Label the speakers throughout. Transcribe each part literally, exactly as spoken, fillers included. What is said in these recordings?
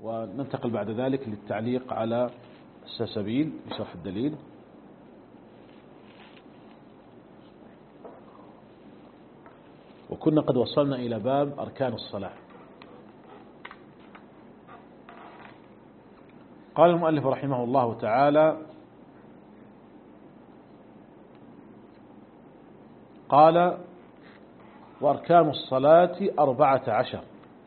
Speaker 1: وننتقل بعد ذلك للتعليق على السلسبيل بشرح الدليل. وكنا قد وصلنا إلى باب أركان الصلاة. قال المؤلف رحمه الله تعالى: قال: وأركان الصلاة أربعة عشر.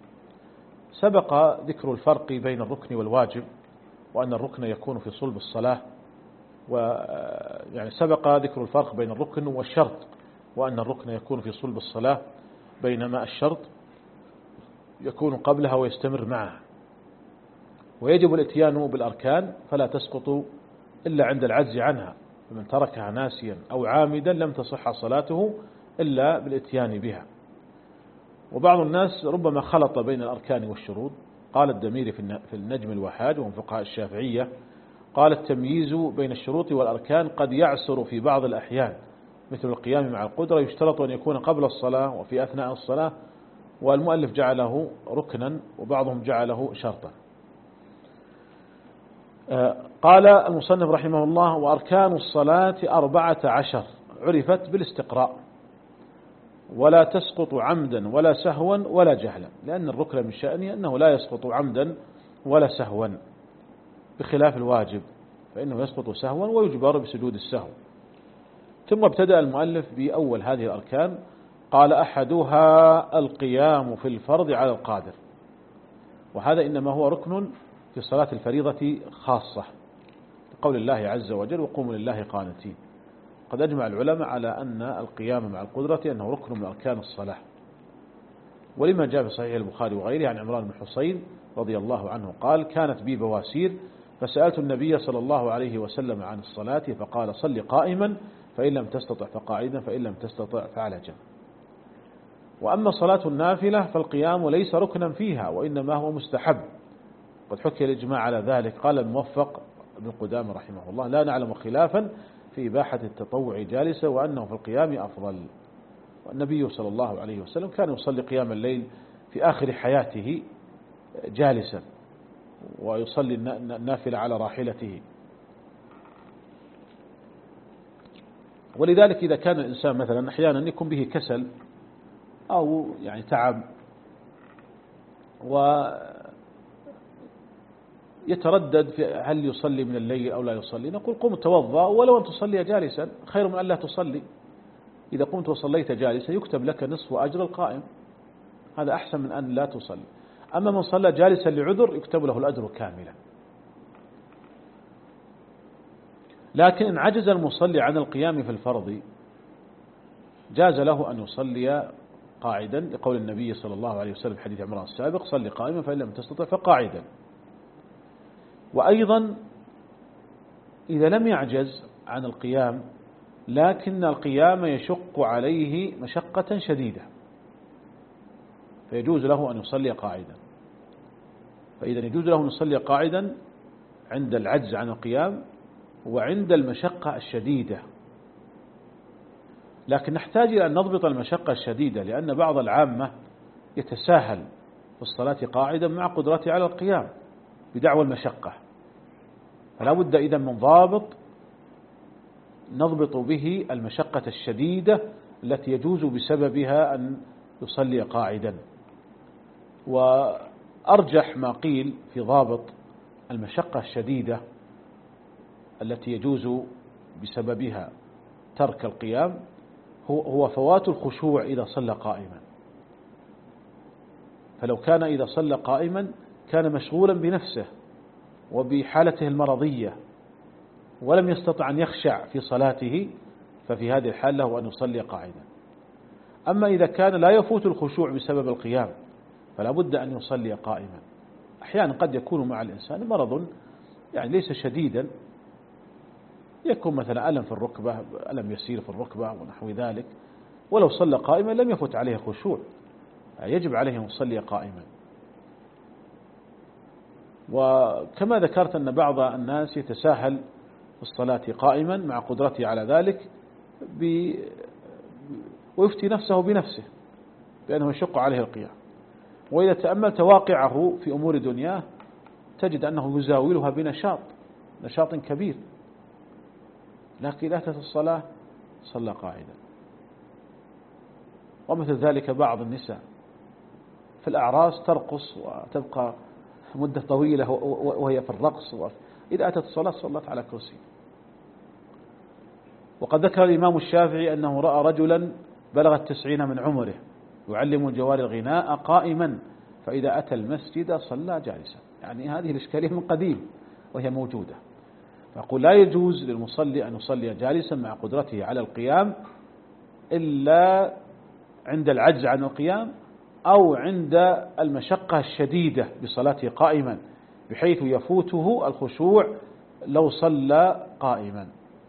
Speaker 1: سبق ذكر الفرق بين الركن والواجب، وأن الركن يكون في صلب الصلاة، ويعني سبق ذكر الفرق بين الركن والشرط، وأن الركن يكون في صلب الصلاة بينما الشرط يكون قبلها ويستمر معها. ويجب الاتيان بالأركان فلا تسقط إلا عند العجز عنها، فمن تركها ناسيا أو عامدا لم تصح صلاته إلا بالاتيان بها. وبعض الناس ربما خلط بين الأركان والشروط. قال الدميري في النجم الوحاد ومن فقهاء الشافعية، قال: التمييز بين الشروط والأركان قد يعسر في بعض الأحيان، مثل القيام مع القدرة يشترط أن يكون قبل الصلاة وفي أثناء الصلاة، والمؤلف جعله ركنا وبعضهم جعله شرطا. قال المصنف رحمه الله: وأركان الصلاة أربعة عشر، عرفت بالاستقراء، ولا تسقط عمدا ولا سهوا ولا جهلا، لأن الركن من شأنه أنه لا يسقط عمدا ولا سهوا، بخلاف الواجب فإنه يسقط سهوا ويجبر بسجود السهو. ثم ابتدأ المؤلف بأول هذه الأركان، قال: أحدها القيام في الفرض على القادر. وهذا إنما هو ركن في صلاة الفريضة خاصة، قول الله عز وجل: وقوموا لله قانتين. قد أجمع العلماء على أن القيام مع القدرة أنه ركن من أركان الصلاة، ولما جاء في صحيح البخاري وغيره عن عمران بن حصين رضي الله عنه قال: كانت بي بواسير فسألت النبي صلى الله عليه وسلم عن الصلاة فقال: صل قائما، فإن لم تستطع فقاعدا، فإن لم تستطع فعلى جنب. وأما صلاة النافلة فالقيام ليس ركنا فيها، وإنما هو مستحب، قد حكي الإجماع على ذلك. قال الموفق ابن قدامة رحمه الله: لا نعلم خلافا في إباحة التطوع جالسا، وأنه في القيام أفضل. والنبي صلى الله عليه وسلم كان يصلي قيام الليل في آخر حياته جالسا، ويصلي النافلة على راحلته. ولذلك إذا كان الإنسان مثلا أحيانا يكون به كسل أو يعني تعب ويتردد في هل يصلي من الليل أو لا يصلي، نقول: قم توضأ، ولو أن تصلي جالسا خير من أن لا تصلي. إذا قمت وصليت جالسا يكتب لك نصف أجر القائم، هذا أحسن من أن لا تصلي. أما من صلى جالسا لعذر يكتب له الأجر كاملا. لكن إن عجز المصلي عن القيام في الفرض جاز له أن يصلي قاعدا، لقول النبي صلى الله عليه وسلم في حديث عمران السابق: صل قائما فإن لم تستطع فقاعدا. وأيضا إذا لم يعجز عن القيام لكن القيام يشق عليه مشقة شديدة، فيجوز له أن يصلي قاعدا. فإذا يجوز له أن يصلي قاعدا عند العجز عن القيام وعند المشقة الشديدة. لكن نحتاج إلى أن نضبط المشقة الشديدة، لأن بعض العامة يتساهل في الصلاة قاعدا مع قدرته على القيام بدعوى المشقة، فلا بد إذا من ضابط نضبط به المشقة الشديدة التي يجوز بسببها أن يصلي قاعدا. وأرجح ما قيل في ضابط المشقة الشديدة التي يجوز بسببها ترك القيام هو فوات الخشوع إذا صلى قائما. فلو كان إذا صلى قائما كان مشغولا بنفسه وبحالته المرضية ولم يستطع أن يخشع في صلاته، ففي هذه الحال له أن يصلي قاعدا. أما إذا كان لا يفوت الخشوع بسبب القيام فلا بد أن يصلي قائما. أحيانا قد يكون مع الإنسان مرض يعني ليس شديدا، يكون مثلا ألم في الركبة، ألم يسير في الركبة ونحو ذلك، ولو صلى قائما لم يفوت عليه خشوع، يجب عليه أن يصلي قائما. وكما ذكرت أن بعض الناس يتساهل في الصلاة قائما مع قدرته على ذلك ب... ويفتي نفسه بنفسه بأنه يشق عليه القيام. وإذا تأملت واقعه في أمور دنياه تجد أنه يزاولها بنشاط نشاط كبير، لكن إذا أتت الصلاة صلى قاعدا. ومثل ذلك بعض النساء في الأعراس ترقص وتبقى مدة طويلة وهي في الرقص، إذا أتت الصلاة صلت على كرسي. وقد ذكر الإمام الشافعي أنه رأى رجلا بلغ التسعين من عمره يعلم الجوار الغناء قائما، فإذا أتى المسجد صلى جالسا. يعني هذه الإشكالية من قديم وهي موجودة. فأقول لا يجوز للمصلي أن يصلي جالسا مع قدرته على القيام إلا عند العجز عن القيام أو عند المشقة الشديدة بصلاته قائما، بحيث يفوته الخشوع لو صلى قائما.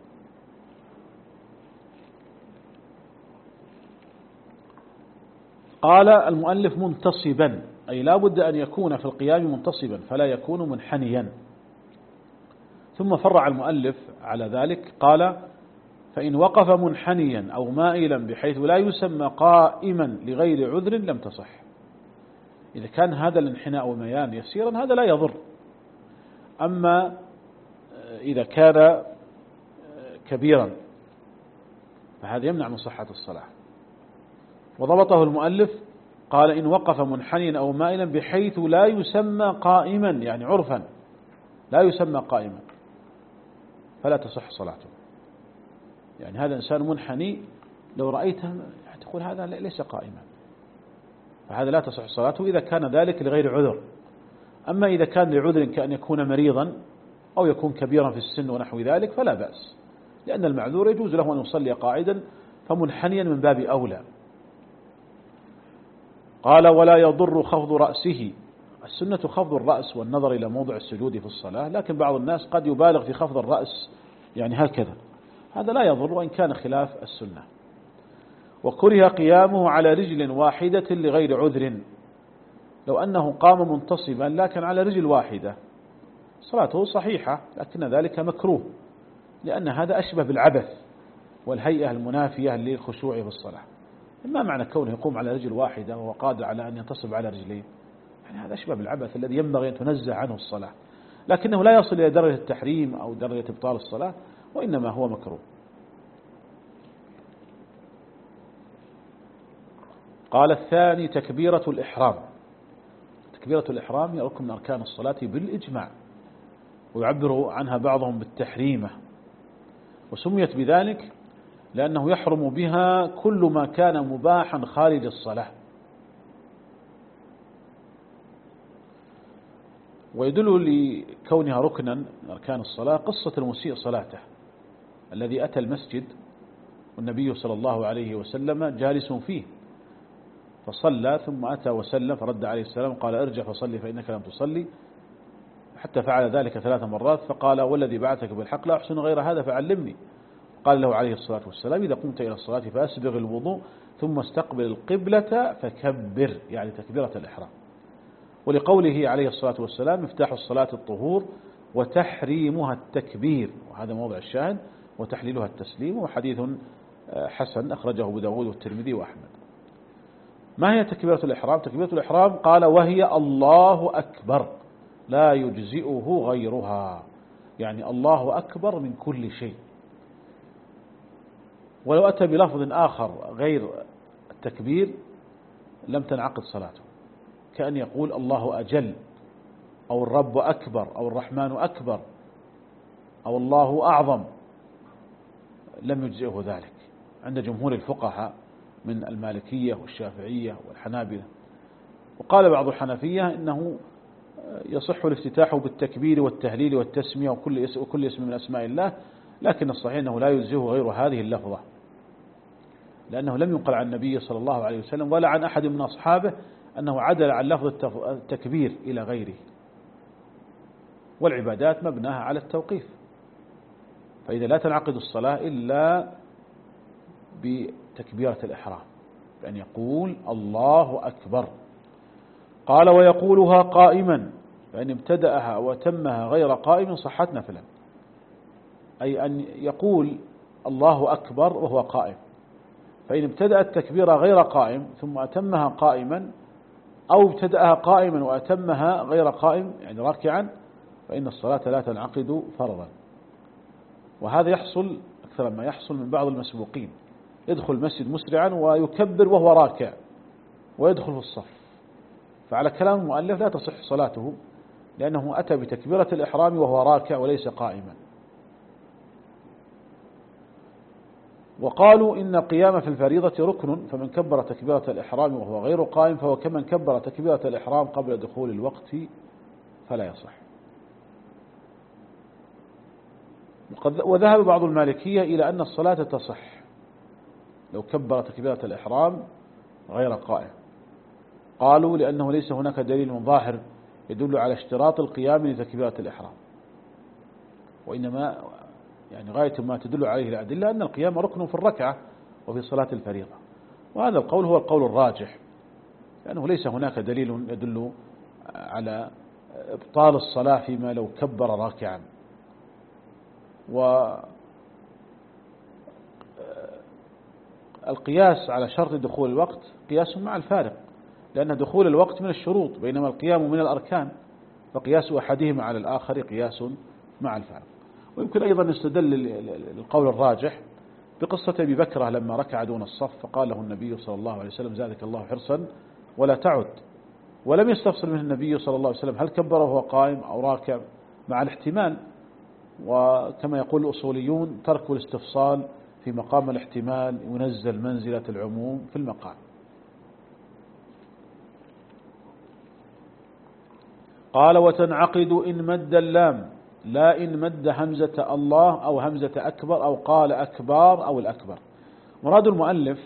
Speaker 1: قال المؤلف منتصبا، أي لا بد أن يكون في القيام منتصبا فلا يكون منحنيا. ثم فرع المؤلف على ذلك قال: فإن وقف منحنيا أو مائلا بحيث لا يسمى قائما لغير عذر لم تصح. إذا كان هذا الانحناء والميلان يسيرا هذا لا يضر، أما إذا كان كبيرا فهذا يمنع من صحة الصلاة. وضبطه المؤلف قال: إن وقف منحنيا أو مائلا بحيث لا يسمى قائما، يعني عرفا لا يسمى قائما، فلا تصح صلاته. يعني هذا إنسان منحني لو رأيته تقول هذا ليس قائما، فهذا لا تصح صلاته إذا كان ذلك لغير عذر. أما إذا كان لعذر كأن يكون مريضا أو يكون كبيرا في السن ونحو ذلك فلا بأس، لأن المعذور يجوز له أن يصلي قاعدا، فمنحنيا من باب أولى. قال: ولا يضر خفض رأسه. السنة خفض الرأس والنظر إلى موضع السجود في الصلاة، لكن بعض الناس قد يبالغ في خفض الرأس يعني هكذا، هذا لا يضر وإن كان خلاف السنة. وكره قيامه على رجل واحدة لغير عذر، لو أنه قام منتصبا لكن على رجل واحدة صلاته صحيحة، لكن ذلك مكروه، لأن هذا أشبه بالعبث والهيئة المنافية للخشوع في الصلاة. ما معنى كونه يقوم على رجل واحدة وهو قادر على أن ينتصب على رجلين؟ يعني هذا أشبه بالعبث الذي ينبغي أن تنزه عنه الصلاة، لكنه لا يصل إلى درجة التحريم أو درجة إبطال الصلاة، وإنما هو مكروه. قال: الثاني تكبيرة الإحرام. تكبيرة الإحرام هي ركن من أركان الصلاة بالإجماع، ويعبر عنها بعضهم بالتحريمة، وسميت بذلك لأنه يحرم بها كل ما كان مباحا خارج الصلاة. ويدل لكونها ركنا من أركان الصلاة قصة المسيء صلاته الذي أتى المسجد والنبي صلى الله عليه وسلم جالس فيه، فصلى ثم أتى وسلم فرد عليه السلام قال: ارجع فصلي فإنك لم تصلي، حتى فعل ذلك ثلاث مرات، فقال: والذي بعثك بالحق لا أحسن غير هذا فعلمني. قال له عليه الصلاة والسلام: إذا قمت إلى الصلاة فأسبغ الوضوء ثم استقبل القبلة فكبر، يعني تكبيرة الإحرام. ولقوله عليه الصلاة والسلام: مفتاح الصلاة الطهور وتحريمها التكبير، وهذا موضع الشاهد، وتحليلها التسليم، وحديث حسن أخرجه أبو داود والترمذي وأحمد. ما هي تكبيرة الإحرام؟ تكبيرة الإحرام قال: وهي الله أكبر لا يجزئه غيرها، يعني الله أكبر من كل شيء. ولو أتى بلفظ آخر غير التكبير لم تنعقد صلاته، كأن يقول الله أجل أو الرب أكبر أو الرحمن أكبر أو الله أعظم، لم يجزئه ذلك عند جمهور الفقهاء من المالكية والشافعية والحنابلة. وقال بعض الحنفية إنه يصح الافتتاح بالتكبير والتهليل والتسمية وكل اسم, وكل اسم من أسماء الله، لكن الصحيح أنه لا يجزئه غير هذه اللفظة، لأنه لم ينقل عن النبي صلى الله عليه وسلم ولا عن أحد من أصحابه أنه عدل عن لفظ التكبير إلى غيره. والعبادات مبناها على التوقيف، فإذا لا تنعقد الصلاة إلا بتكبيرة الإحرام بأن يقول الله أكبر. قال: ويقولها قائما، فإن ابتدأها وتمها غير قائم صحت نفلا، أي أن يقول الله أكبر وهو قائم، فإن ابتدأ التكبير غير قائم ثم أتمها قائما أو ابتدأها قائما وأتمها غير قائم يعني راكعا فإن الصلاة لا تنعقد فرضا. وهذا يحصل أكثر ما يحصل من بعض المسبوقين، يدخل المسجد مسرعا ويكبر وهو راكع ويدخل في الصف، فعلى كلام المؤلف لا تصح صلاته لأنه أتى بتكبيرة الإحرام وهو راكع وليس قائما. وقالوا إن قيام في الفريضة ركن، فمن كبر تكبيرة الإحرام وهو غير قائم فهو كمن كبر تكبيرة الإحرام قبل دخول الوقت فلا يصح. وذهب بعض المالكية إلى أن الصلاة تصح لو كبر تكبيرة الإحرام غير قائم، قالوا لأنه ليس هناك دليل ظاهر يدل على اشتراط القيام لتكبيرة الإحرام، وإنما يعني غاية ما تدل عليه الأدلة أن القيام ركن في الركعة وفي صلاة الفريضة، وهذا القول هو القول الراجح لأنه ليس هناك دليل يدل على إبطال الصلاة فيما لو كبر راكعا. والقياس على شرط دخول الوقت قياس مع الفارق، لأن دخول الوقت من الشروط بينما القيام من الأركان، فقياس أحدهما على الآخر قياس مع الفارق. ويمكن أيضا يستدل القول الراجح بقصة أبي بكرة لما ركع دون الصف فقال له النبي صلى الله عليه وسلم زادك الله حرصا ولا تعد، ولم يستفصل منه النبي صلى الله عليه وسلم هل كبر وهو قائم أو راكع مع الاحتمال، وكما يقول الأصوليون ترك الاستفصال في مقام الاحتمال ينزل منزلة العموم في المقام. قال وتنعقد إن مد اللام لا إن مد همزة الله أو همزة أكبر أو قال أكبار أو الأكبر. مراد المؤلف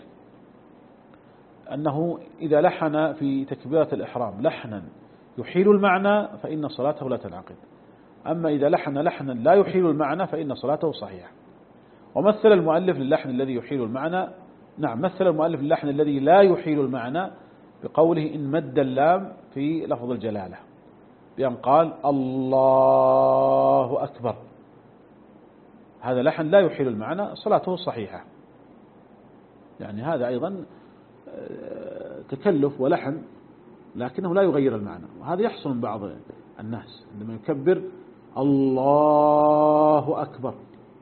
Speaker 1: أنه إذا لحن في تكبيرة الإحرام لحنا يحيل المعنى فإن صلاته لا تنعقد، أما إذا لحن لحنا لا يحيل المعنى فإن صلاته صحيحة. ومثل المؤلف للحن الذي يحيل المعنى، نعم مثل المؤلف للحن الذي لا يحيل المعنى بقوله إن مد اللام في لفظ الجلالة بأن قال الله أكبر، هذا لحن لا يحيل المعنى صلاته صحيحة. يعني هذا أيضا تكلف ولحن لكنه لا يغير المعنى، وهذا يحصل من بعض الناس عندما يكبر الله أكبر،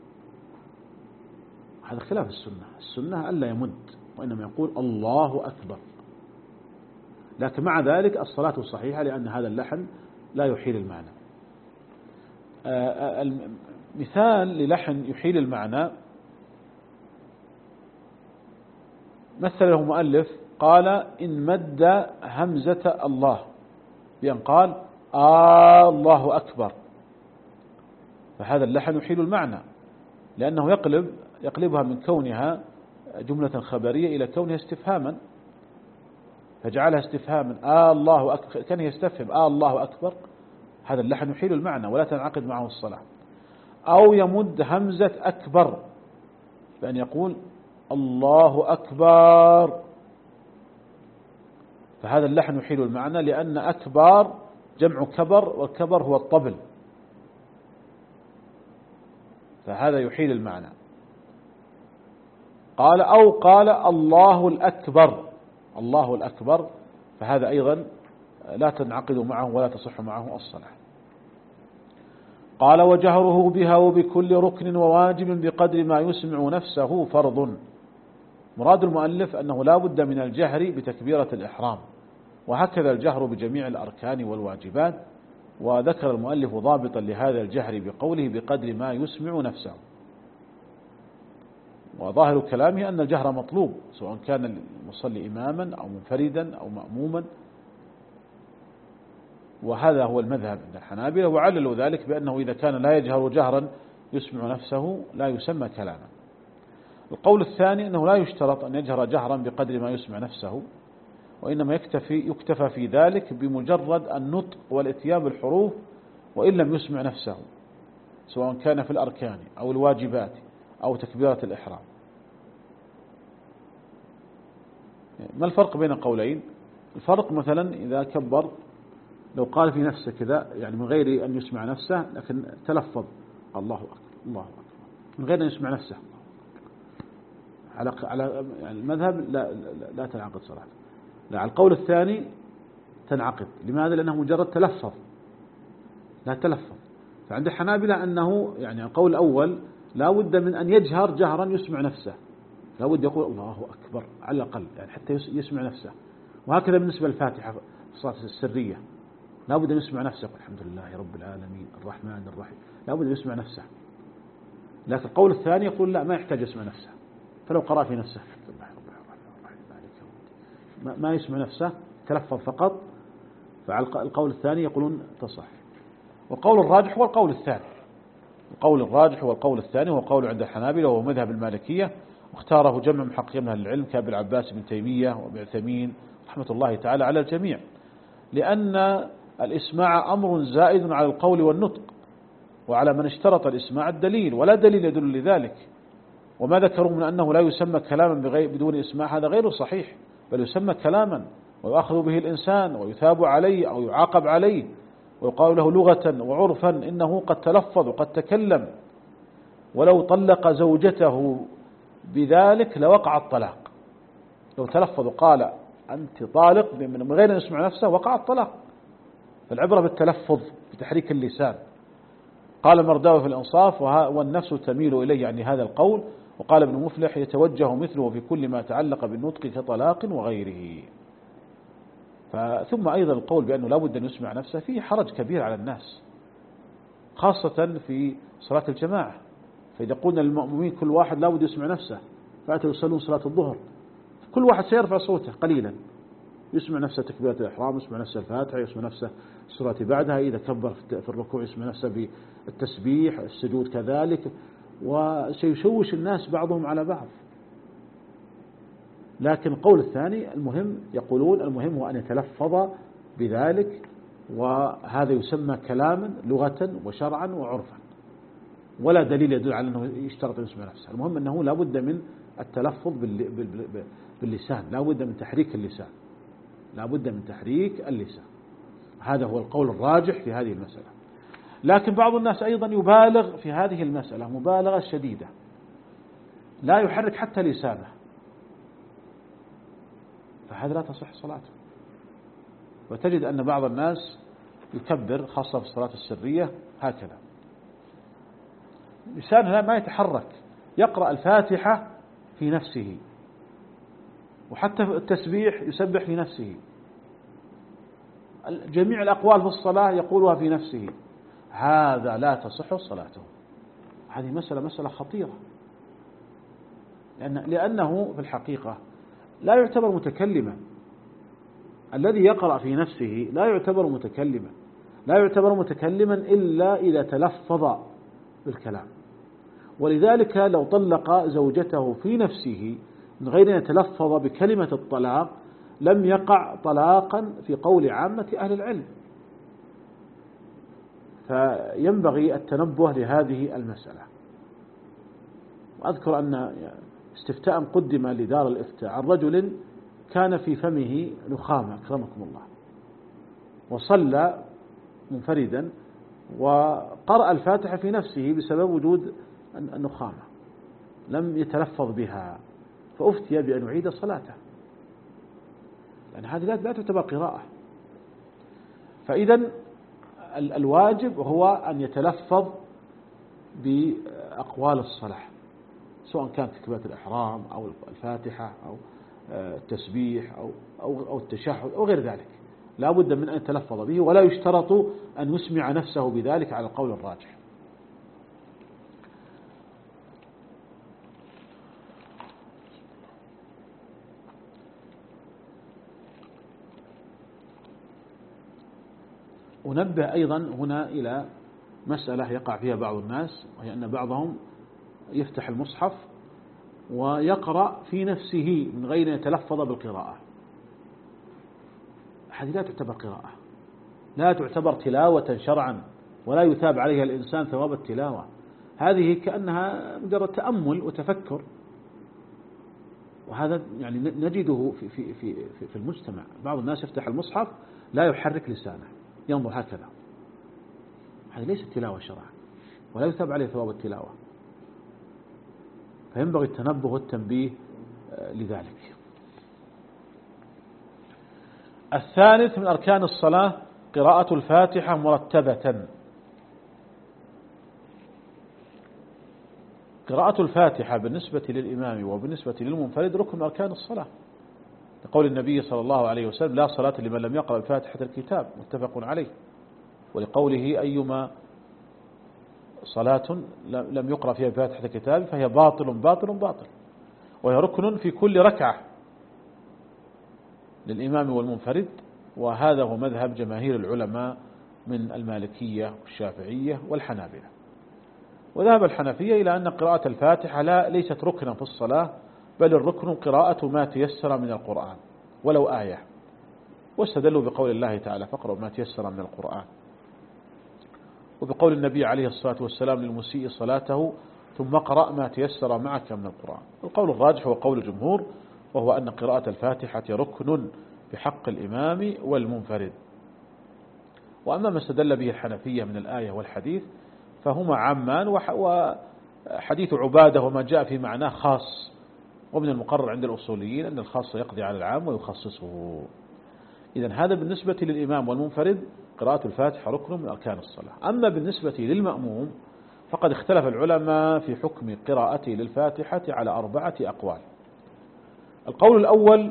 Speaker 1: هذا خلاف السنة. السنة ألا يمد وإنما يقول الله أكبر، لكن مع ذلك الصلاة صحيحة لأن هذا اللحن لا يحيل المعنى. مثال للحن يحيل المعنى مثل له مؤلف قال إن مد همزة الله بأن قال آه الله أكبر، فهذا اللحن يحيل المعنى لأنه يقلب يقلبها من كونها جملة خبرية إلى كونها استفهاما، فجعلها استفهاما آه الله أكبر كان يستفهم آه الله أكبر، هذا اللحن يحيل المعنى ولا تنعقد معه الصلاة. أو يمد همزة أكبر بأن يقول الله أكبر، فهذا اللحن يحيل المعنى لأن أكبر جمع كبر والكبر هو الطبل، فهذا يحيل المعنى. قال أو قال الله الأكبر الله الأكبر، فهذا أيضا لا تنعقد معه ولا تصح معه الصلاة. قال وجهره بها وبكل ركن وواجب بقدر ما يسمع نفسه فرض. مراد المؤلف أنه لا بد من الجهر بتكبيرة الإحرام، وهكذا الجهر بجميع الأركان والواجبات، وذكر المؤلف ضابطا لهذا الجهر بقوله بقدر ما يسمع نفسه. وظاهر كلامه أن الجهر مطلوب سواء كان المصلي إماما أو منفردا أو مأموما، وهذا هو المذهب عند الحنابلة، وعللوا ذلك بأنه إذا كان لا يجهر جهرا يسمع نفسه لا يسمى كلاما. القول الثاني أنه لا يشترط أن يجهر جهرا بقدر ما يسمع نفسه، وإنما يكتفي يكتفى في ذلك بمجرد النطق والاتيان بالحروف وإن لم يسمع نفسه، سواء كان في الأركان أو الواجبات أو تكبيرة الإحرام. ما الفرق بين القولين؟ الفرق مثلا إذا كبر لو قال في نفسه كذا يعني من غير أن يسمع نفسه لكن تلفظ الله أكبر الله أكبر من غير أن يسمع نفسه، على على المذهب لا لا, لا تنعقد صلاة. لا، على القول الثاني تنعقد. لماذا؟ لأنه مجرد تلفظ، لا تلفظ. فعند الحنابلة أنه يعني القول الأول لا بد من أن يجهر جهرا يسمع نفسه، لا بد يقول الله أكبر على الأقل يعني حتى يسمع نفسه. وهكذا بالنسبة للفاتحة في الصلاة السرية لا بد أن يسمع نفسه، الحمد لله رب العالمين الرحمن الرحيم، لا بد أن يسمع نفسه. لكن القول الثاني يقول لا، ما يحتاج يسمع نفسه، فلو قرأ في نفسه ما يسمع نفسه تلفظ فقط، فعلى القول الثاني يقولون تصح. والقول الراجح هو القول الثاني، القول الراجح هو القول الثاني، هو قول عند الحنابلة وهو مذهب المالكية، واختاره جمع محققين من العلم كأبي العباس بن تيمية وابن عثيمين رحمة الله تعالى على الجميع، لأن الإسماع أمر زائد على القول والنطق، وعلى من اشترط الإسماع الدليل، ولا دليل يدل لذلك. وما ذكروا من أنه لا يسمى كلاما بدون إسماع هذا غير صحيح، بل يسمى كلاما ويؤخذ به الإنسان ويثاب عليه أو يعاقب عليه، ويقال له لغة وعرفا إنه قد تلفظ وقد تكلم. ولو طلق زوجته بذلك لوقع الطلاق، لو تلفظ وقال أنت طالق من غير أن يسمع نفسه وقع الطلاق. فالعبرة بالتلفظ بتحريك اللسان. قال مرداوي في الإنصاف والنفس تميل إليه يعني هذا القول. وقال ابن مفلح يتوجه مثله في كل ما تعلق بالنطق كطلاق وغيره. ثم أيضا القول بأنه لا بد أن يسمع نفسه فيه حرج كبير على الناس، خاصة في صلاة الجماعة. فإذا قلنا للمأمومين كل واحد لا بد يسمع نفسه، فأتوا يصلون صلاة الظهر، كل واحد سيرفع صوته قليلا، يسمع نفسه تكبيرة الإحرام، يسمع نفسه الفاتحة، يسمع نفسه السورة بعدها، إذا كبر في الركوع يسمع نفسه بالتسبيح، السجود كذلك، وسيشوش الناس بعضهم على بعض. لكن القول الثاني المهم، يقولون المهم هو أن يتلفظ بذلك، وهذا يسمى كلاما لغة وشرعا وعرفا، ولا دليل يدل على أنه يشترط أن يسمع نفسه. المهم أنه لا بد من التلفظ باللسان، لا بد من تحريك اللسان، لا بد من تحريك اللسان. هذا هو القول الراجح في هذه المسألة. لكن بعض الناس أيضا يبالغ في هذه المسألة مبالغة شديدة، لا يحرك حتى لسانه، فهذا لا تصح صلاته. وتجد أن بعض الناس يكبر خاصة في الصلاة السرية هكذا، لسانه ما يتحرك، يقرأ الفاتحة في نفسه، وحتى التسبيح يسبح في نفسه، جميع الأقوال في الصلاة يقولها في نفسه، هذا لا تصح صلاته. هذه مسألة مسألة خطيرة، لأن لأنه في الحقيقة لا يعتبر متكلما. الذي يقرأ في نفسه لا يعتبر متكلما، لا يعتبر متكلما إلا إذا تلفظ بالكلام. ولذلك لو طلق زوجته في نفسه من غير أن يتلفظ بكلمة الطلاق لم يقع طلاقا في قول عامة أهل العلم. فينبغي التنبه لهذه المسألة. وأذكر أن استفتاء قدم لدار الإفتاء عن رجل كان في فمه نخامة أكرمكم الله، وصلى منفردا وقرأ الفاتحة في نفسه بسبب وجود النخامة، لم يتلفظ بها، فأفتي بأن يعيد صلاته، لأن هذه لا تعتبر قراءة. فإذا الواجب هو أن يتلفظ بأقوال الصلاة، سواء كانت تكبيرة الإحرام أو الفاتحة أو التسبيح أو أو أو التشهد أو غير ذلك، لا بد من أن يتلفظ به، ولا يشترط أن يسمع نفسه بذلك على القول الراجح. ونبه أيضا هنا إلى مسألة يقع فيها بعض الناس، وهي أن بعضهم يفتح المصحف ويقرأ في نفسه من غير أن يتلفظ بالقراءة. هذه لا تعتبر قراءة، لا تعتبر تلاوة شرعا، ولا يثاب عليها الإنسان ثواب التلاوة. هذه كأنها مجرد تأمل وتفكر، وهذا يعني نجده في في في في المجتمع. بعض الناس يفتح المصحف لا يحرك لسانه، ينظر هكذا، هذه ليست تلاوة شرعا، ولا يثاب عليه ثواب التلاوة. فينبغي التنبه والتنبيه لذلك. الثالث من أركان الصلاة قراءة الفاتحة مرتبة. قراءة الفاتحة بالنسبة للإمام وبالنسبة للمنفرد ركن من أركان الصلاة، لقول النبي صلى الله عليه وسلم: لا صلاة لمن لم يقرأ بفاتحة الكتاب، متفق عليه. ولقوله: أيما صلاة لم يقرأ فيها بفاتحة الكتاب فهي باطل باطل باطل، وهي ركن في كل ركعة للإمام والمنفرد. وهذا هو مذهب جماهير العلماء من المالكية والشافعية والحنابلة. وذهب الحنفية إلى أن قراءة الفاتحة لا ليست ركنا في الصلاة، بل الركن قراءة ما تيسر من القرآن ولو آية، واستدلوا بقول الله تعالى: فاقرأوا ما تيسر من القرآن، وبقول النبي عليه الصلاة والسلام للمسيء صلاته: ثم اقرأ ما تيسر معك من القرآن. القول الراجح هو قول الجمهور، وهو أن قراءة الفاتحة ركن بحق الإمام والمنفرد. وأما ما استدل به الحنفية من الآية والحديث فهما عامان، وحديث عبادة وما جاء في معناه خاص، ومن المقرر عند الأصوليين أن الخاص يقضي على العام ويخصصه. إذن هذا بالنسبة للإمام والمنفرد قراءة الفاتحة ركن من أركان الصلاة. أما بالنسبة للمأموم فقد اختلف العلماء في حكم قراءته للفاتحة على أربعة أقوال. القول الأول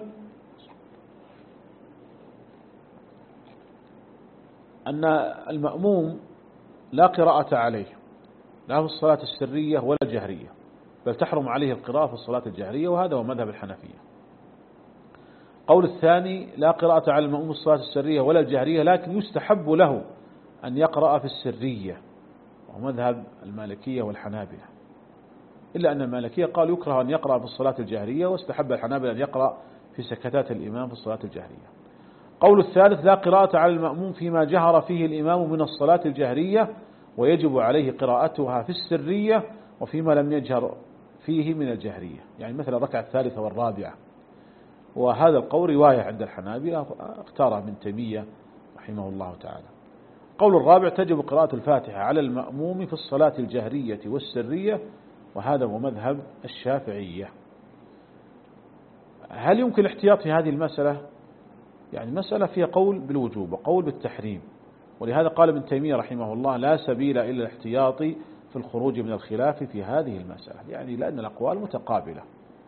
Speaker 1: أن المأموم لا قراءة عليه، لا في الصلاة السرية ولا الجهرية، بل تحرم عليه القراءة في الصلاة الجهرية، وهذا هو مذهب الحنفية. القول الثاني: لا قراءة على المأموم في الصلاة السرية ولا الجهرية، لكن يستحب له أن يقرأ في السرية، وهو مذهب المالكية والحنابلة، إلا أن المالكية قال يكره أن يقرأ في الصلاة الجهرية، واستحب الحنابلة أن يقرأ في سكتات الإمام في الصلاة الجهرية. قول الثالث: لا قراءة على المأموم فيما جهر فيه الإمام من الصلاة الجهرية، ويجب عليه قراءتها في السرية وفيما لم يجهر فيه من الجهرية، يعني مثل الركعة الثالثة والرابعة. وهذا القول رواية عند الحنابلة اختاره ابن تيمية رحمه الله تعالى. قول الرابع: تجب قراءة الفاتحة على المأموم في الصلاة الجهرية والسرية، وهذا هو مذهب الشافعية. هل يمكن الاحتياط في هذه المسألة؟ يعني مسألة فيها قول بالوجوب وقول بالتحريم، ولهذا قال ابن تيمية رحمه الله: لا سبيل إلا الاحتياط في الخروج من الخلاف في هذه المسألة، يعني لأن الأقوال متقابلة.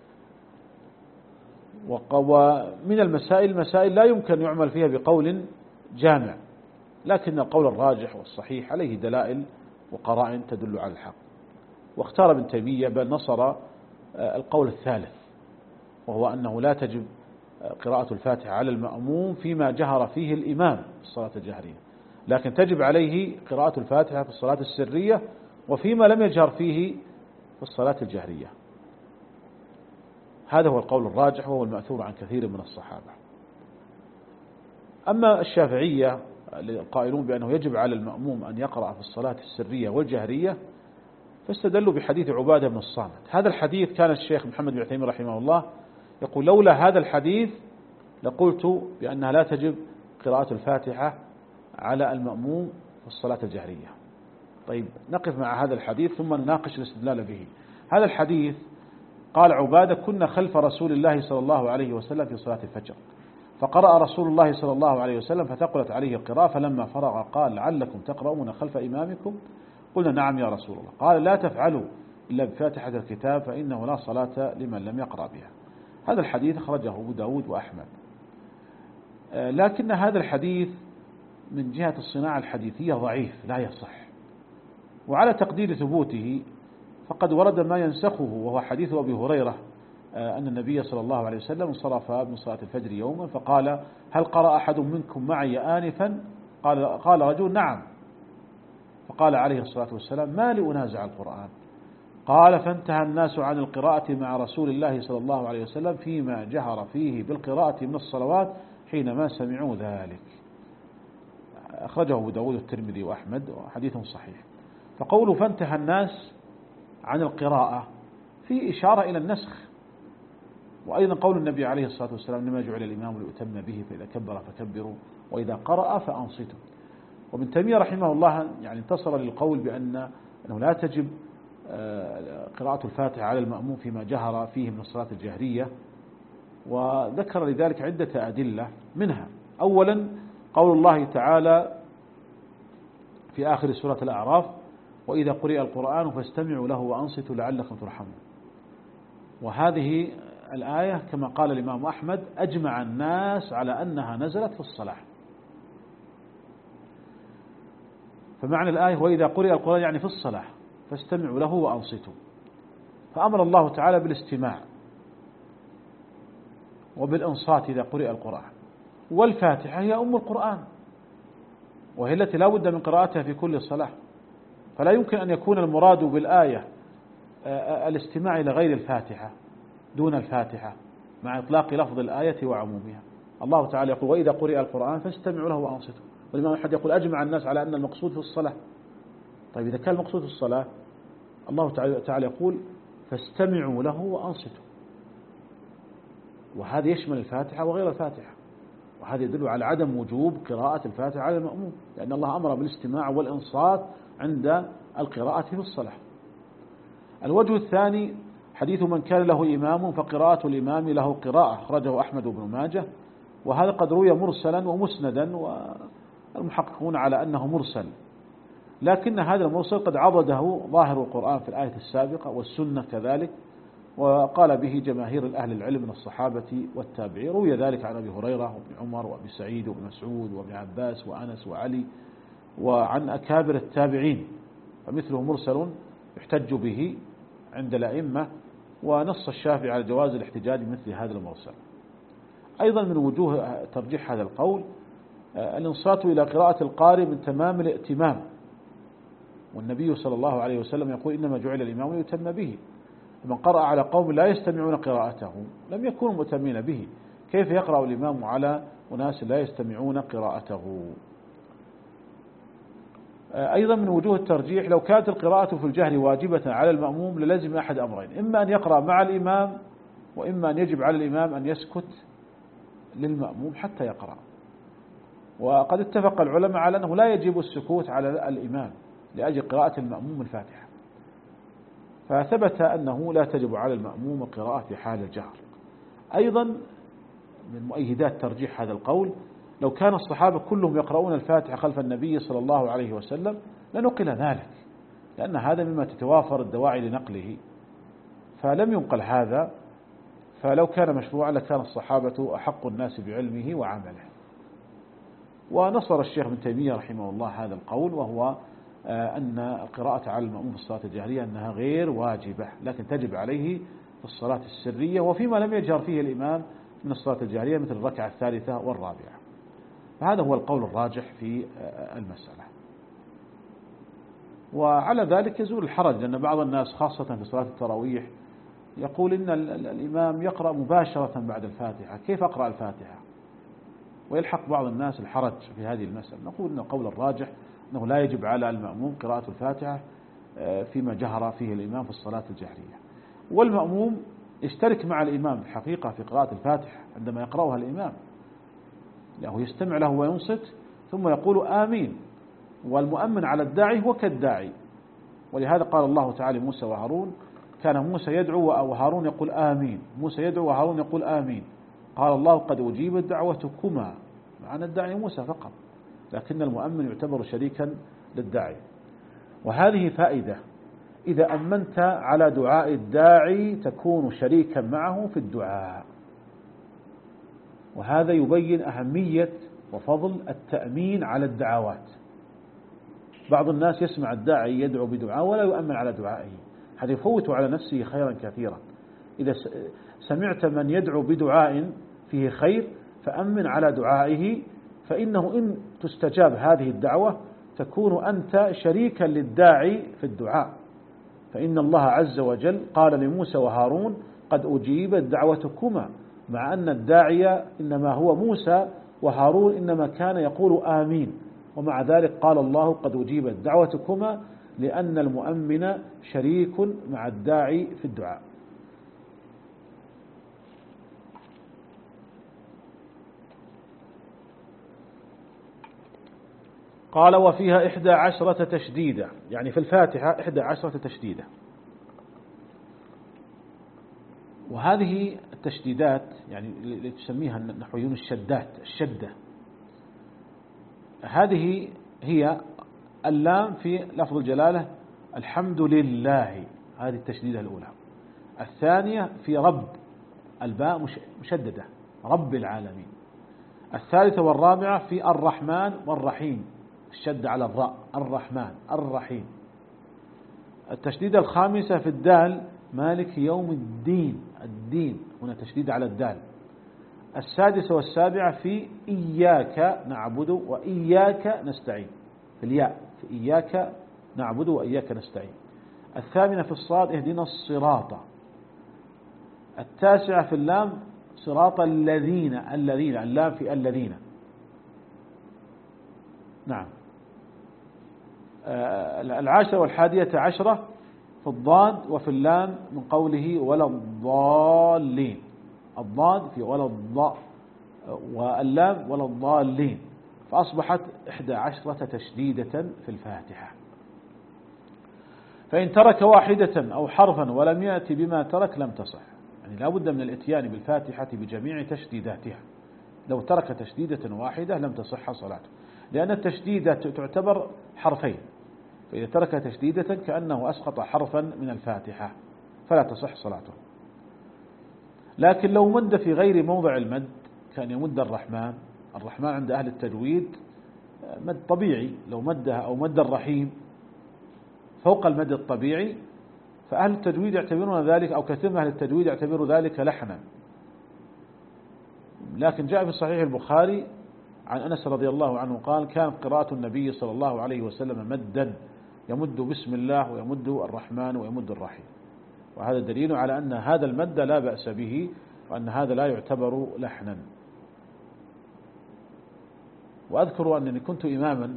Speaker 1: ومن المسائل مسائل لا يمكن يعمل فيها بقول جامع، لكن القول الراجح والصحيح عليه دلائل وقرائن تدل على الحق. واختار ابن تيمية بل نصر القول الثالث، وهو أنه لا تجب قراءة الفاتحة على المأموم فيما جهر فيه الإمام في الصلاة الجهرية، لكن تجب عليه قراءة الفاتحة في الصلاة السرية وفيما لم يجهر فيه في الصلاة الجهرية. هذا هو القول الراجح، وهو المأثور عن كثير من الصحابة. أما الشافعية القائلون بأنه يجب على المأموم أن يقرأ في الصلاة السرية والجهرية، فاستدلوا بحديث عبادة بن الصامت. هذا الحديث كان الشيخ محمد بن عثيمين رحمه الله يقول: لولا هذا الحديث لقلت بأنها لا تجب قراءة الفاتحة على المأموم في الصلاة الجهرية. طيب، نقف مع هذا الحديث ثم نناقش الاستدلال به. هذا الحديث قال عبادة: كنا خلف رسول الله صلى الله عليه وسلم في صلاة الفجر، فقرأ رسول الله صلى الله عليه وسلم فثقلت عليه القراءة، فلما فرغ قال: لعلكم تقرؤون خلف إمامكم؟ قلنا: نعم يا رسول الله. قال: لا تفعلوا إلا بفاتحة الكتاب، فإنه لا صلاة لمن لم يقرأ بها. هذا الحديث أخرجه أبو داود وأحمد، لكن هذا الحديث من جهة الصناعة الحديثية ضعيف لا يصح. وعلى تقدير ثبوته فقد ورد ما ينسخه، وهو حديث أبي هريرة أن النبي صلى الله عليه وسلم انصرف من صلاة الفجر يوما فقال: هل قرأ أحد منكم معي آنفا؟ قال, قال رجل: نعم. فقال عليه الصلاة والسلام: ما لأنازع القرآن؟ قال: فانتهى الناس عن القراءة مع رسول الله صلى الله عليه وسلم فيما جهر فيه بالقراءة من الصلوات حينما سمعوا ذلك. أخرجه أبو داود والترمذي وأحمد، وحديث صحيح. فقوله فانتهى الناس عن القراءة في إشارة إلى النسخ. وأيضا قول النبي عليه الصلاة والسلام: إنما جعل الإمام ليؤتم به، فإذا كبر فكبروا وإذا قرأ فأنصتوا. وابن تيمية رحمه الله يعني انتصر للقول بأن أنه لا تجب قراءة الفاتحة على المأموم فيما جهر فيه من الصلاة الجهرية، وذكر لذلك عدة أدلة، منها أولا قول الله تعالى في آخر سورة الأعراف: وإذا قرئ القرآن فاستمعوا له وأنصتوا لعلكم ترحمون. وهذه الآية كما قال الإمام أحمد أجمع الناس على أنها نزلت في الصلاة. فمعنى الآية وإذا قرئ القرآن يعني في الصلاة فاستمعوا له وأنصتوا. فأمر الله تعالى بالاستماع وبالإنصات إذا قرئ القرآن. والفاتحة هي أم القرآن، وهي التي لا بد من قراءتها في كل صلاة، فلا يمكن أن يكون المراد بالآية الاستماع إلى غير الفاتحة دون الفاتحة مع إطلاق لفظ الآية وعمومها. الله تعالى يقول وإذا قرئ القرآن فاستمعوا له وأنصتوا، والإمام أحمد يقول أجمع الناس على أن المقصود في الصلاة. طيب إذا كان المقصود في الصلاة، الله تعالى يقول فاستمعوا له وأنصتوا، وهذا يشمل الفاتحة وغير الفاتحة، وهذا يدل على عدم وجوب قراءة الفاتحة على المأموم، لأن الله أمر بالاستماع والإنصات عند القراءة في الصلاة. الوجه الثاني حديث من كان له إمام فقراءة الإمام له قراءة، أخرجه أحمد بن ماجه، وهذا قد روي مرسلا ومسندا، والمحققون على أنه مرسل، لكن هذا المرسل قد عضده ظاهر القرآن في الآية السابقة والسنة كذلك، وقال به جماهير الأهل العلم من الصحابة والتابعين. روي ذلك عن أبي هريرة وابن عمر وابن سعيد وابن مسعود وابن عباس وأنس وعلي وعن أكابر التابعين، فمثله مرسل يحتج به عند الأئمة، ونص الشافعي على جواز الاحتجاج بمثل هذا المرسل. أيضا من وجوه ترجيح هذا القول الانصات إلى قراءة القارئ من تمام الائتمام، والنبي صلى الله عليه وسلم يقول إنما جعل الإمام ليتم به، من قرأ على قوم لا يستمعون قراءته لم يكونوا مؤتمين به، كيف يقرأ الإمام على أناس لا يستمعون قراءته؟ أيضا من وجوه الترجيح لو كانت القراءة في الجهر واجبة على المأموم للزم أحد أمرين: إما أن يقرأ مع الإمام، وإما أن يجب على الإمام أن يسكت للمأموم حتى يقرأ. وقد اتفق العلماء على أنه لا يجب السكوت على الإمام لأجل قراءة المأموم الفاتحة، فثبت أنه لا تجب على المأموم القراءة في حال الجهر. أيضا من مؤيدات ترجيح هذا القول لو كان الصحابة كلهم يقرؤون الفاتحة خلف النبي صلى الله عليه وسلم لنقل ذلك، لأن هذا مما تتوافر الدواعي لنقله، فلم ينقل هذا. فلو كان مشروعا لكان الصحابة أحق الناس بعلمه وعمله. ونصر الشيخ ابن تيمية رحمه الله هذا القول، وهو أن القراءة على المأموم في الصلاة الجهرية أنها غير واجبة، لكن تجب عليه في الصلاة السرية وفيما لم يجهر فيه الإمام من الصلاة الجهرية مثل الركعة الثالثة والرابعة. فهذا هو القول الراجح في المسألة. وعلى ذلك يزول الحرج، لأن بعض الناس خاصة في صلاة التراويح يقول إن الإمام يقرأ مباشرة بعد الفاتحة، كيف أقرأ الفاتحة؟ ويلحق بعض الناس الحرج في هذه المسألة. نقول أن القول الراجح أنه لا يجب على المأموم قراءة الفاتحة فيما جهر فيه الإمام في الصلاة الجهرية، والمأموم يشترك مع الإمام في الحقيقة في قراءة الفاتحة عندما يقرأها الإمام، لأنه يستمع له وينصت ثم يقول آمين، والمؤمن على الداعي هو كالداعي. ولهذا قال الله تعالى موسى وهارون: كان موسى يدعو وهارون يقول آمين، موسى يدعو وهارون يقول آمين. قال الله: قد أجيبت دعوتكما، معنى الداعي موسى فقط، لكن المؤمن يعتبر شريكا للداعي. وهذه فائدة: إذا أمنت على دعاء الداعي تكون شريكا معه في الدعاء، وهذا يبين أهمية وفضل التأمين على الدعوات. بعض الناس يسمع الداعي يدعو بدعاء ولا يؤمن على دعائه، هذا يفوت على نفسه خيرا كثيرا. إذا سمعت من يدعو بدعاء فيه خير فأمن على دعائه، فإنه إن تستجاب هذه الدعوة تكون أنت شريكا للداعي في الدعاء. فإن الله عز وجل قال لموسى وهارون: قد أجيبت دعوتكما، مع أن الداعي إنما هو موسى وهارون إنما كان يقول آمين، ومع ذلك قال الله: قد أجيبت دعوتكما، لأن المؤمن شريك مع الداعي في الدعاء. قال: وفيها إحدى عشرة تشديدة، يعني في الفاتحة إحدى عشرة تشديدة. وهذه التشديدات يعني اللي تسميها النحويون الشدات، الشدة هذه هي اللام في لفظ الجلالة الحمد لله، هذه التشديدة الأولى. الثانية في رب، الباء مشددة، رب العالمين. الثالثة والرابعة في الرحمن والرحيم، الشد على الراء، الرحمن الرحيم. التشديدة الخامسة في الدال مالك يوم الدين، الدين هنا تشديد على الدال. السادسة والسابعة في إياك نعبد وإياك نستعين، في الياء، في إياك نعبد وإياك نستعين. الثامنة في الصاد اهدنا الصراط. التاسعة في اللام صراط الذين، الذين اللام في الذين. نعم. العاشرة والحادية عشرة في الضاد وفي اللام من قوله ولا الضالين، الضاد في ولا الضاء واللام ولا الضالين، فأصبحت إحدى عشرة تشديدة في الفاتحة. فإن ترك واحدة أو حرفا ولم يأتي بما ترك لم تصح، يعني لا بد من الاتيان بالفاتحة بجميع تشديداتها. لو ترك تشديدة واحدة لم تصح صلاته، لأن التشديدة تعتبر حرفين، فإذا ترك تشديدة كأنه أسقط حرفا من الفاتحة فلا تصح صلاته. لكن لو مد في غير موضع المد كان يمد الرحمن، الرحمن عند أهل التجويد مد طبيعي، لو مدها أو مد الرحيم فوق المد الطبيعي فأهل التجويد يعتبرون ذلك، أو كثير من أهل التجويد يعتبر ذلك لحنا. لكن جاء في صحيح البخاري عن أنس رضي الله عنه قال كان قراءة النبي صلى الله عليه وسلم مدا، يمد بسم الله ويمد الرحمن ويمد الرحيم، وهذا دليل على أن هذا المد لا بأس به، وأن هذا لا يعتبر لحنا. وأذكر أنني كنت إماما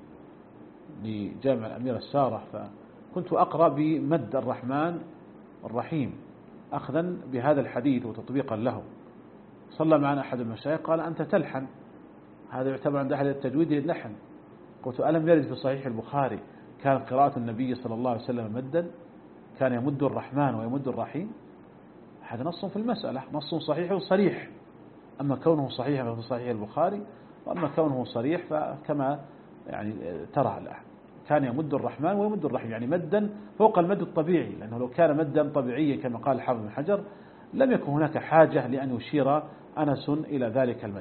Speaker 1: لجامع الأمير السارة، فكنت أقرأ بمد الرحمن الرحيم أخذا بهذا الحديث وتطبيقا له. صلى معنا أحد المشايخ قال أنت تلحن، هذا يعتبر عند أهل التجويد لحن. قلت ألم يرد في صحيح البخاري كان قراءة النبي صلى الله عليه وسلم مدا، كان يمد الرحمن ويمد الرحيم؟ هذا نص في المسألة، نص صحيح وصريح. أما كونه صحيح في صحيح البخاري، وأما كونه صريح فكما يعني ترى الآن كان يمد الرحمن ويمد الرحيم، يعني مدا فوق المد الطبيعي، لأنه لو كان مدا طبيعيا كما قال الحافظ بن حجر لم يكن هناك حاجة لأن يشير أنس إلى ذلك المد.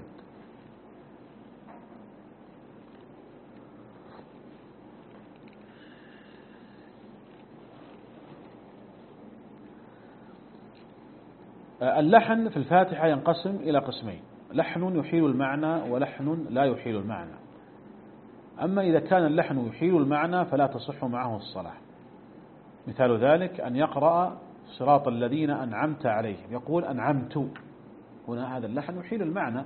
Speaker 1: اللحن في الفاتحة ينقسم إلى قسمين: لحن يحيل المعنى ولحن لا يحيل المعنى. أما إذا كان اللحن يحيل المعنى فلا تصح معه الصلاة. مثال ذلك أن يقرأ صراط الذين أنعمت عليهم، يقول أنعمت، هنا هذا اللحن يحيل المعنى.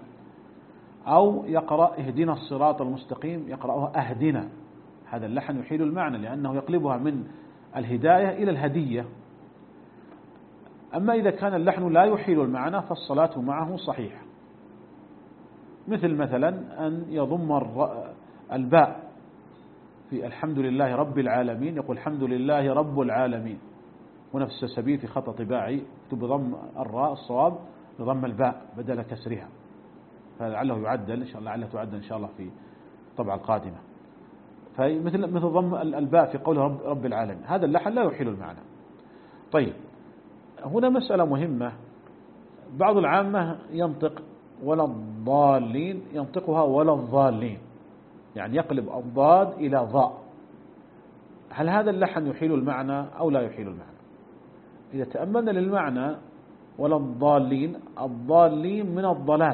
Speaker 1: أو يقرأ اهدنا الصراط المستقيم، يقرأها أهدنا، هذا اللحن يحيل المعنى لأنه يقلبها من الهداية إلى الهدية. أما إذا كان اللحن لا يحيل المعنى فالصلاة معه صحيحة، مثل مثلا أن يضم الباء في الحمد لله رب العالمين، يقول الحمد لله رب العالمين، ونفس السبيل في خط طباعي بضم الراء الصواب بضم الباء بدل كسرها، فلعله يعدل إن شاء الله، لعله تعدل إن شاء الله في الطبعة القادمة. فمثل مثل ضم الباء في قول رب, رب العالمين، هذا اللحن لا يحيل المعنى. طيب، هنا مسألة مهمة، بعض العامة ينطق ولا الضالين، ينطقها ولا الضالين، يعني يقلب الضاد إلى ضاء. هل هذا اللحن يحيل المعنى أو لا يحيل المعنى؟ إذا تأملنا للمعنى ولا الضالين، الضالين من الضلال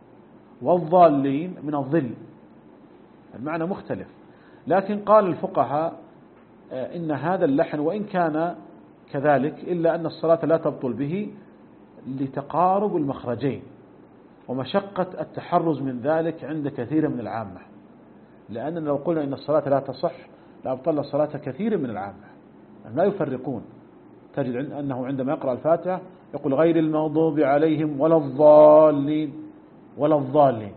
Speaker 1: والضالين من الظل، المعنى مختلف. لكن قال الفقهاء إن هذا اللحن وإن كان كذلك إلا أن الصلاة لا تبطل به لتقارب المخرجين ومشقة التحرز من ذلك عند كثير من العامة، لأننا لو قلنا إن الصلاة لا تصح لأبطل الصلاة كثير من العامة، لا يفرقون. تجد أنه عندما يقرأ الفاتحة يقول غير المغضوب عليهم ولا الضالين ولا الضالين،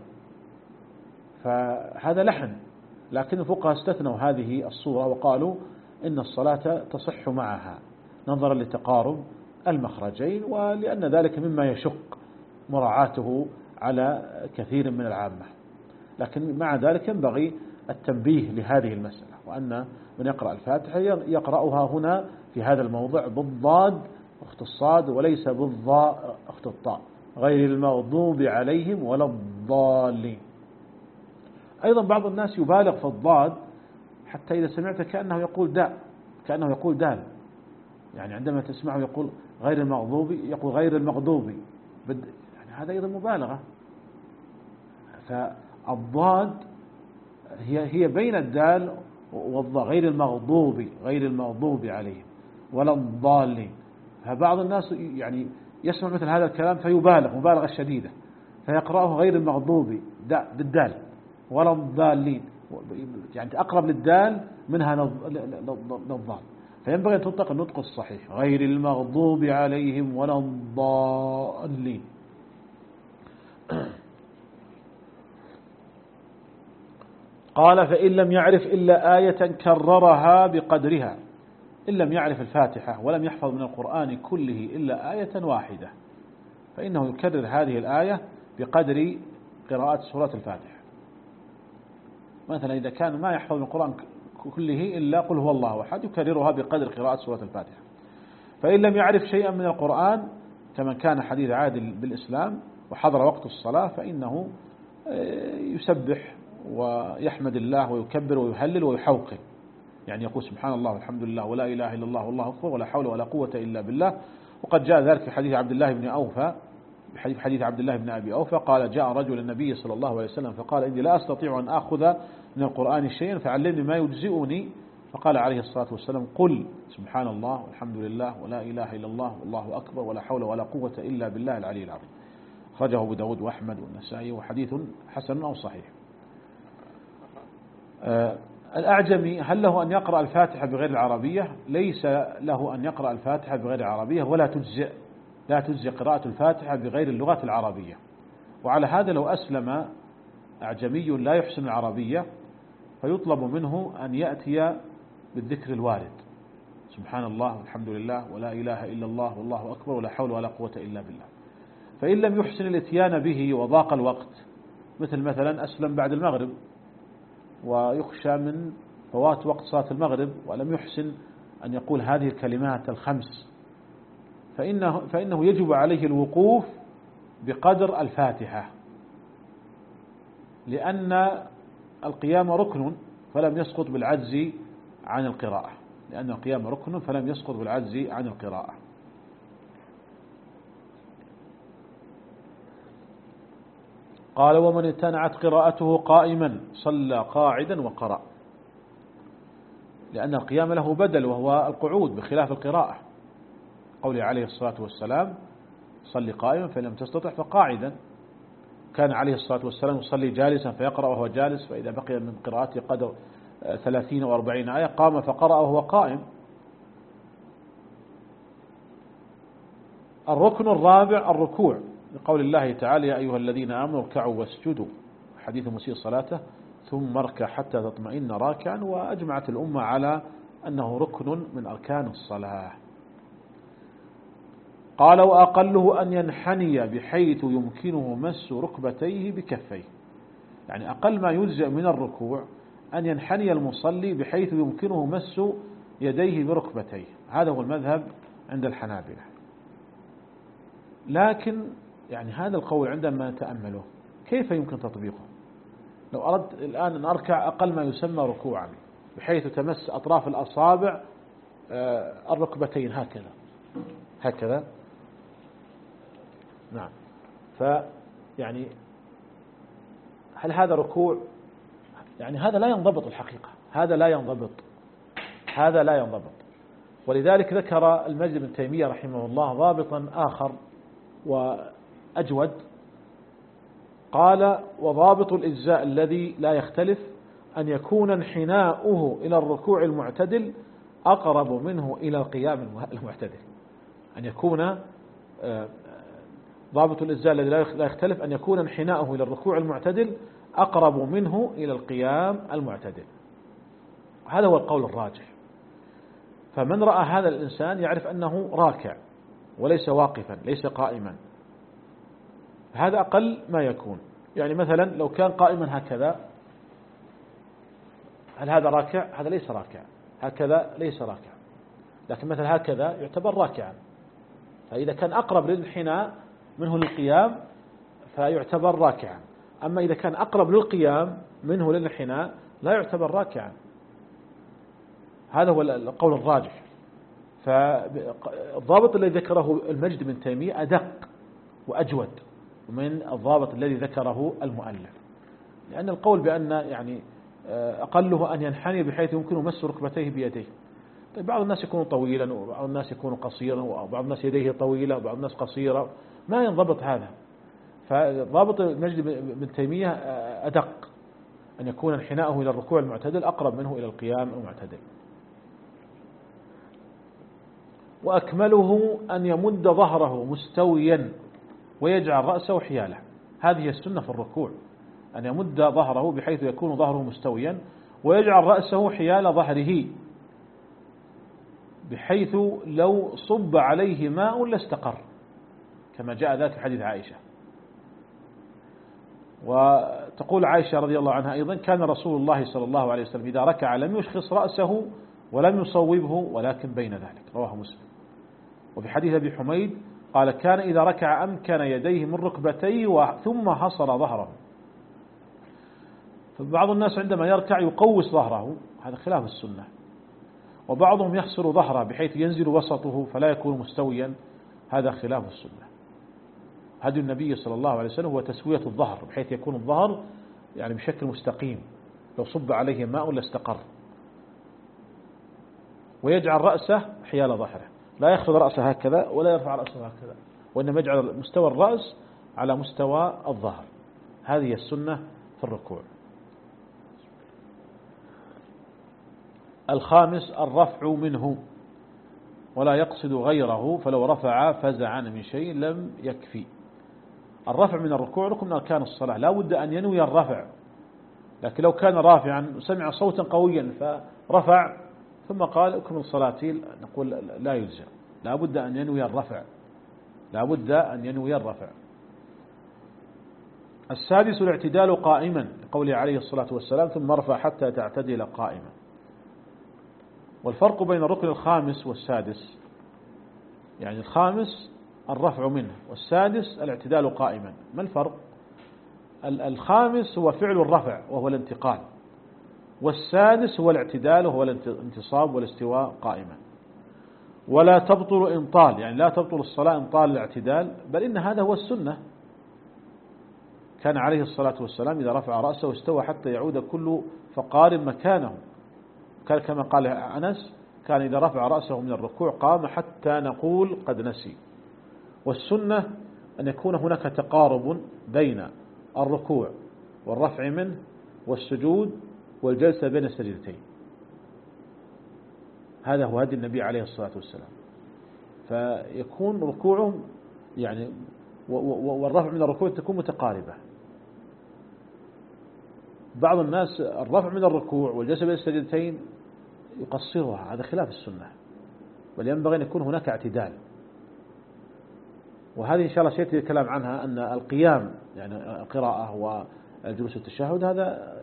Speaker 1: فهذا لحن. لكن الفقهاء استثنوا هذه الصورة وقالوا إن الصلاة تصح معها نظرا لتقارب المخرجين، ولأن ذلك مما يشق مراعاته على كثير من العامة. لكن مع ذلك ينبغي التنبيه لهذه المسألة، وأن من يقرأ الفاتحة يقرأها هنا في هذا الموضع بالضاد أخت الصاد وليس بالضاء أخت الطاء، غير المغضوب عليهم ولا الضالين. أيضا بعض الناس يبالغ في الضاد حتى إذا سمعت كأنه يقول داء، كأنه يقول دال، يعني عندما تسمعه يقول غير المغضوب يقول غير المغضوب، يعني هذا أيضا مبالغة. فالضاد هي هي بين الدال والضاء، غير المغضوب غير المغضوب عليهم ولا الضالين. فبعض الناس يعني يسمع مثل هذا الكلام فيبالغ مبالغة شديدة، فيقرأه غير المغضوب بالدال ولا الضالين، يعني أقرب للدال منها للضال، فينبغي أن تنطق النطق الصحيح غير المغضوب عليهم ولا الضالين. قال فإن لم يعرف إلا آية كررها بقدرها، إن لم يعرف الفاتحة ولم يحفظ من القرآن كله إلا آية واحدة فإنه يكرر هذه الآية بقدر قراءة سورة الفاتحة. مثلا إذا كان ما يحفظ من القرآن كله إلا قل هو الله أحد يكررها بقدر قراءة سورة الفاتحة. فإن لم يعرف شيئا من القرآن كمن كان حديث عهد بالإسلام وحضر وقت الصلاة فإنه يسبح ويحمد الله ويكبر ويهلل ويحوقل، يعني يقول سبحان الله والحمد لله ولا إله إلا الله والله أكبر ولا حول ولا قوة إلا بالله. وقد جاء ذلك في حديث عبد الله بن أوفى، بحديث حديث عبد الله بن أبي أوفى قال جاء رجل النبي صلى الله عليه وسلم فقال إني لا أستطيع أن أخذ من القرآن شيئا فعلمني ما يجزئني، فقال عليه الصلاة والسلام قل سبحان الله والحمد لله ولا إله إلا الله والله أكبر ولا حول ولا قوة إلا بالله العلي العظيم. أخرجه أبو داود وأحمد والنسائي وحديث حسن أو صحيح. آه الأعجمي هل له أن يقرأ الفاتحة بغير العربية؟ ليس له أن يقرأ الفاتحة بغير العربية، ولا تجزئ لا تجزئ قراءة الفاتحة بغير اللغة العربية. وعلى هذا لو أسلم أعجمي لا يحسن العربية فيطلب منه أن يأتي بالذكر الوارد سبحان الله والحمد لله ولا إله إلا الله والله أكبر ولا حول ولا قوة إلا بالله. فإن لم يحسن الاتيان به وضاق الوقت، مثل مثلا أسلم بعد المغرب ويخشى من فوات وقت صلاة المغرب ولم يحسن أن يقول هذه الكلمات الخمس، فإنه, فإنه يجب عليه الوقوف بقدر الفاتحة، لأن القيام ركن فلم يسقط بالعجز عن القراءة، لأن القيام ركن فلم يسقط بالعجز عن القراءة. قال ومن امتنعت قراءته قائما صلى قاعدا وقرأ، لأن القيام له بدل وهو القعود بخلاف القراءة، قوله عليه الصلاة والسلام صلي قائما فإن لم تستطع فقاعدا. كان عليه الصلاة والسلام يصلي جالسا فيقرأ وهو جالس، فإذا بقي من قراءته قدر ثلاثين وأربعين آية قام فقرأ وهو قائم. الركن الرابع الركوع، لقول الله تعالى يا أيها الذين آمنوا اركعوا واسجدوا، حديث مسيء صلاته ثم اركع حتى تطمئن راكعا، وأجمعت الأمة على أنه ركن من أركان الصلاة. قال وأقله أن ينحني بحيث يمكنه مس ركبتيه بكفيه، يعني أقل ما يجزئ من الركوع أن ينحني المصلي بحيث يمكنه مس يديه بركبتيه، هذا هو المذهب عند الحنابلة. لكن يعني هذا القول عندما نتأمله كيف يمكن تطبيقه؟ لو أردت الآن أن أركع أقل ما يسمى ركوعا بحيث تمس أطراف الأصابع الركبتين هكذا هكذا، نعم، فيعني هل هذا ركوع؟ يعني هذا لا ينضبط الحقيقة، هذا لا ينضبط هذا لا ينضبط ولذلك ذكر المجد بن تيمية رحمه الله ضابطا آخر وأجود، قال وضابط الإجزاء الذي لا يختلف أن يكون انحناؤه إلى الركوع المعتدل أقرب منه إلى القيام المعتدل. أن يكون ضابط الإجزاء الذي لا يختلف أن يكون انحناؤه إلى الركوع المعتدل أقرب منه إلى القيام المعتدل، هذا هو القول الراجح. فمن رأى هذا الإنسان يعرف أنه راكع وليس واقفا ليس قائما، هذا أقل ما يكون. يعني مثلا لو كان قائما هكذا، هل هذا راكع؟ هذا ليس راكع. هكذا ليس راكع، لكن مثلا هكذا يعتبر راكعا. فإذا كان أقرب للانحناء منه للقيام فيعتبر راكعا، أما إذا كان أقرب للقيام منه للانحناء لا يعتبر راكعا. هذا هو القول الراجح. فالضابط الذي ذكره المجد بن تيمية أدق وأجود من الضابط الذي ذكره المؤلف، لأن القول بأن يعني أقله أن ينحني بحيث يمكن مس ركبتيه بيديه. طيب بعض الناس يكون طويلا وبعض الناس يكون قصيرا وبعض الناس يديه طويلة وبعض الناس قصيرة، ما ينضبط هذا. فضابط المجد بن تيمية أدق، أن يكون انحناءه إلى الركوع المعتدل أقرب منه إلى القيام المعتدل. وأكمله أن يمد ظهره مستويا ويجعل رأسه حياله. هذه السنة في الركوع، أن يمد ظهره بحيث يكون ظهره مستويا ويجعل رأسه حيال ظهره، بحيث لو صب عليه ماء لاستقر، كما جاء ذلك في حديث عائشة. وتقول عائشة رضي الله عنها أيضا: كان رسول الله صلى الله عليه وسلم إذا ركع لم يشخص رأسه ولم يصوبه ولكن بين ذلك، رواه مسلم. وفي حديث أبي حميد قال: كان إذا ركع أمكن يديه من ركبتيه ثم حصر ظهره. فبعض الناس عندما يركع يقوس ظهره، هذا خلاف السنة. وبعضهم يحصر ظهره بحيث ينزل وسطه فلا يكون مستويا، هذا خلاف السنة. هدي النبي صلى الله عليه وسلم هو تسوية الظهر بحيث يكون الظهر يعني بشكل مستقيم، لو صب عليه ماء لاستقر. ويجعل رأسه حيال ظهره، لا يخفض رأسه هكذا ولا يرفع رأسه هكذا، وإنما يجعل مستوى الرأس على مستوى الظهر. هذه السنة في الركوع. الخامس: الرفع منه ولا يقصد غيره، فلو رفع فزعا من شيء لم يكفي. الرفع من الركوع ركن من أركان الصلاة، لا بد أن ينوي الرفع. لكن لو كان رافعا سمع صوتا قويا فرفع ثم قال اكمل صلاتي، نقول لا يلزم، لا بد أن ينوي الرفع، لا بد أن ينوي الرفع. السادس: الاعتدال قائما، لقوله عليه الصلاة والسلام: ثم ارفع حتى تعتدل قائما. والفرق بين الركن الخامس والسادس، يعني الخامس الرفع منه والسادس الاعتدال قائما، ما الفرق؟ الخامس هو فعل الرفع وهو الانتقال، والسادس هو الاعتدال وهو الانتصاب والاستواء قائما. ولا تبطل إن طال، يعني لا تبطل الصلاة إن طال الاعتدال، بل إن هذا هو السنة. كان عليه الصلاة والسلام إذا رفع رأسه استوى حتى يعود كل فقار مكانه، كان كما قال أنس: كان إذا رفع رأسه من الركوع قام حتى نقول قد نسي. والسنة أن يكون هناك تقارب بين الركوع والرفع منه والسجود والجلسة بين السجدتين. هذا هو هدي النبي عليه الصلاة والسلام. فيكون ركوعه يعني والرفع من الركوع تكون متقاربة. بعض الناس الرفع من الركوع والجلسة بين السجدتين يقصرها، هذا خلاف السنة، بل ينبغي أن يكون هناك اعتدال. وهذه إن شاء الله سيأتي الكلام عنها، أن القيام يعني القراءة والجلوس التشهد هذا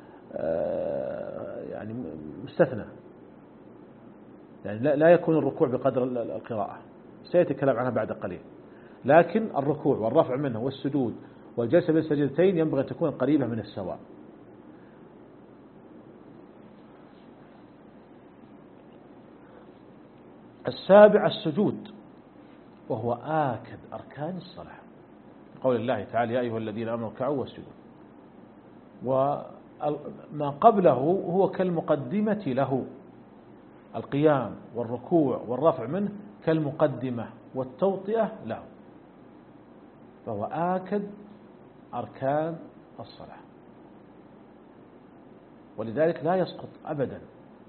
Speaker 1: يعني مستثنى، يعني لا يكون الركوع بقدر القراءة، سيأتي الكلام عنها بعد قليل. لكن الركوع والرفع منه والسجود والجلسة بين السجدتين ينبغي أن تكون قريبة من السواء. السابع: السجود، وهو آكد أركان الصلاة، قول الله تعالى: يا أيها الذين آمنوا اركعوا واسجدوا. وما قبله هو كالمقدمة له، القيام والركوع والرفع منه كالمقدمة والتوطئة له، فهو آكد أركان الصلاة، ولذلك لا يسقط أبدا،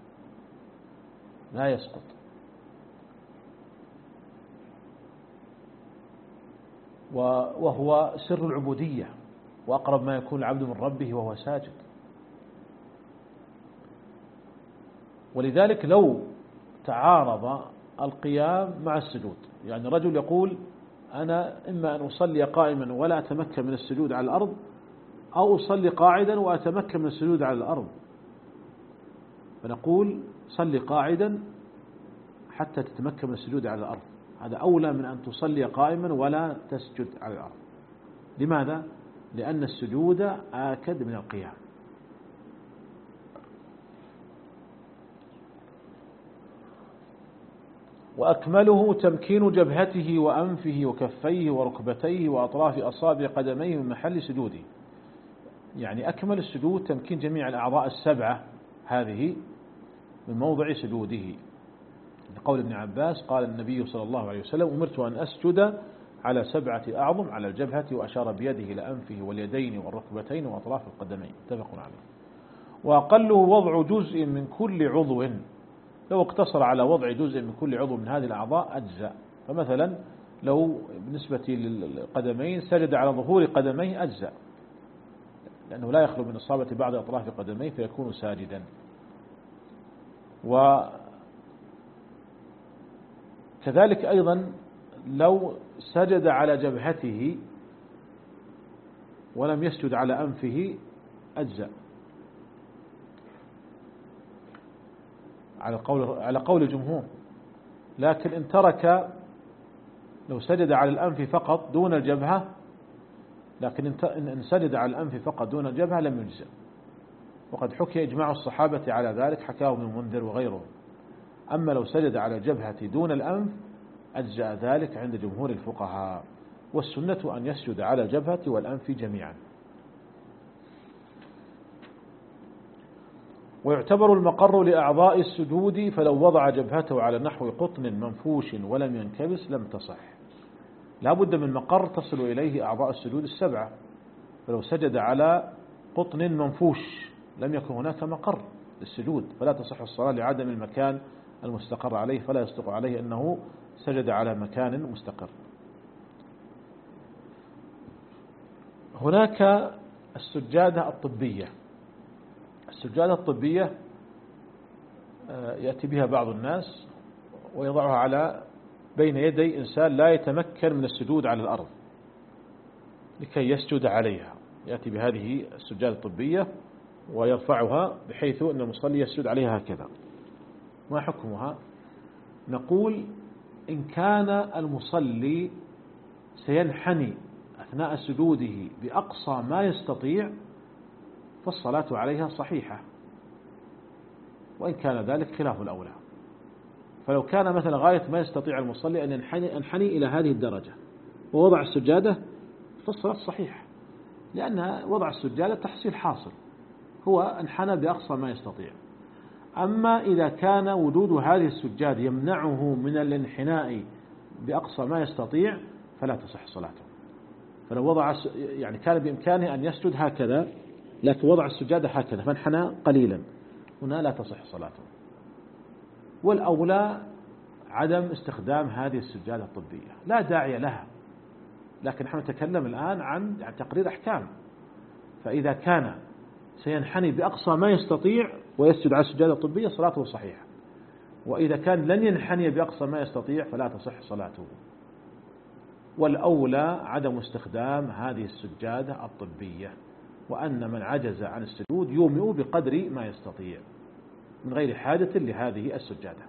Speaker 1: لا يسقط. وهو سر العبودية، وأقرب ما يكون العبد من ربه وهو ساجد. ولذلك لو تعارض القيام مع السجود، يعني رجل يقول: أنا إما أن أصلي قائما ولا أتمكن من السجود على الأرض، أو أصلي قاعدا وأتمكن من السجود على الأرض، فنقول صلي قاعدا حتى تتمكن من السجود على الأرض، هذا أولى من أن تصلي قائما ولا تسجد على الأرض. لماذا؟ لأن السجود آكد من القيام. وأكمله تمكين جبهته وأنفه وكفيه وركبتيه وأطراف أصابع قدميه من محل سجوده، يعني أكمل السجود تمكين جميع الأعضاء السبعة هذه من موضع سجوده، لقول ابن عباس قال النبي صلى الله عليه وسلم أمرت أن أسجد على سبعة أعظم على الجبهة، وأشار بيده إلى أنفه واليدين والركبتين وأطراف القدمين، متفق عليه. وأقله وضع جزء من كل عضو، لو اقتصر على وضع جزء من كل عضو من هذه الأعضاء أجزاء، فمثلا لو بالنسبة للقدمين سجد على ظهور قدميه أجزاء، لأنه لا يخلو من إصابة بعض أطراف قدميه فيكون ساجدا. وكذلك أيضا لو سجد على جبهته ولم يسجد على أنفه أجزاء، على قول على قول الجمهور. لكن إن ترك، لو سجد على الأنف فقط دون الجبهة، لكن إن سجد على الأنف فقط دون الجبهة لم يجزئ، وقد حكي إجماع الصحابة على ذلك، حكاه ابن المنذر وغيره. أما لو سجد على الجبهة دون الأنف أجزأ ذلك عند جمهور الفقهاء، والسنة أن يسجد على الجبهة والأنف جميعا. ويعتبر المقر لأعضاء السجود، فلو وضع جبهته على نحو قطن منفوش ولم ينكبس لم تصح. لا بد من مقر تصل إليه أعضاء السجود السبعة، فلو سجد على قطن منفوش لم يكن هناك مقر للسجود فلا تصح الصلاة لعدم المكان المستقر عليه، فلا يصدق عليه أنه سجد على مكان مستقر. هناك السجادة الطبية. السجادة الطبية يأتي بها بعض الناس ويضعها على بين يدي إنسان لا يتمكن من السجود على الأرض لكي يسجد عليها، يأتي بهذه السجادة الطبية ويرفعها بحيث أن المصلي يسجد عليها هكذا. ما حكمها؟ نقول إن كان المصلي سينحني أثناء سجوده بأقصى ما يستطيع فالصلاة عليها صحيحة، وإن كان ذلك خلاف الأولى. فلو كان مثلا غاية ما يستطيع المصلي أن ينحني, ينحني إلى هذه الدرجة ووضع السجادة فالصلاة صحيحة، لأن وضع السجادة تحصيل حاصل، هو انحنى بأقصى ما يستطيع. أما إذا كان وجود هذه السجادة يمنعه من الانحناء بأقصى ما يستطيع فلا تصح صلاته. فلو وضع يعني كان بإمكانه أن يسجد هكذا لكن وضع السجادة هكذا فانحنى قليلا، هنا لا تصح صلاته. والأولى عدم استخدام هذه السجادة الطبية، لا داعي لها، لكن نحن نتكلم الآن عن تقرير أحكام. فإذا كان سينحني بأقصى ما يستطيع ويسجد على السجادة الطبية صلاته صحيحة، وإذا كان لن ينحني بأقصى ما يستطيع فلا تصح صلاته. والأولى عدم استخدام هذه السجادة الطبية، وأن من عجز عن السجود يومئ بقدر ما يستطيع من غير حاجة لهذه السجادة.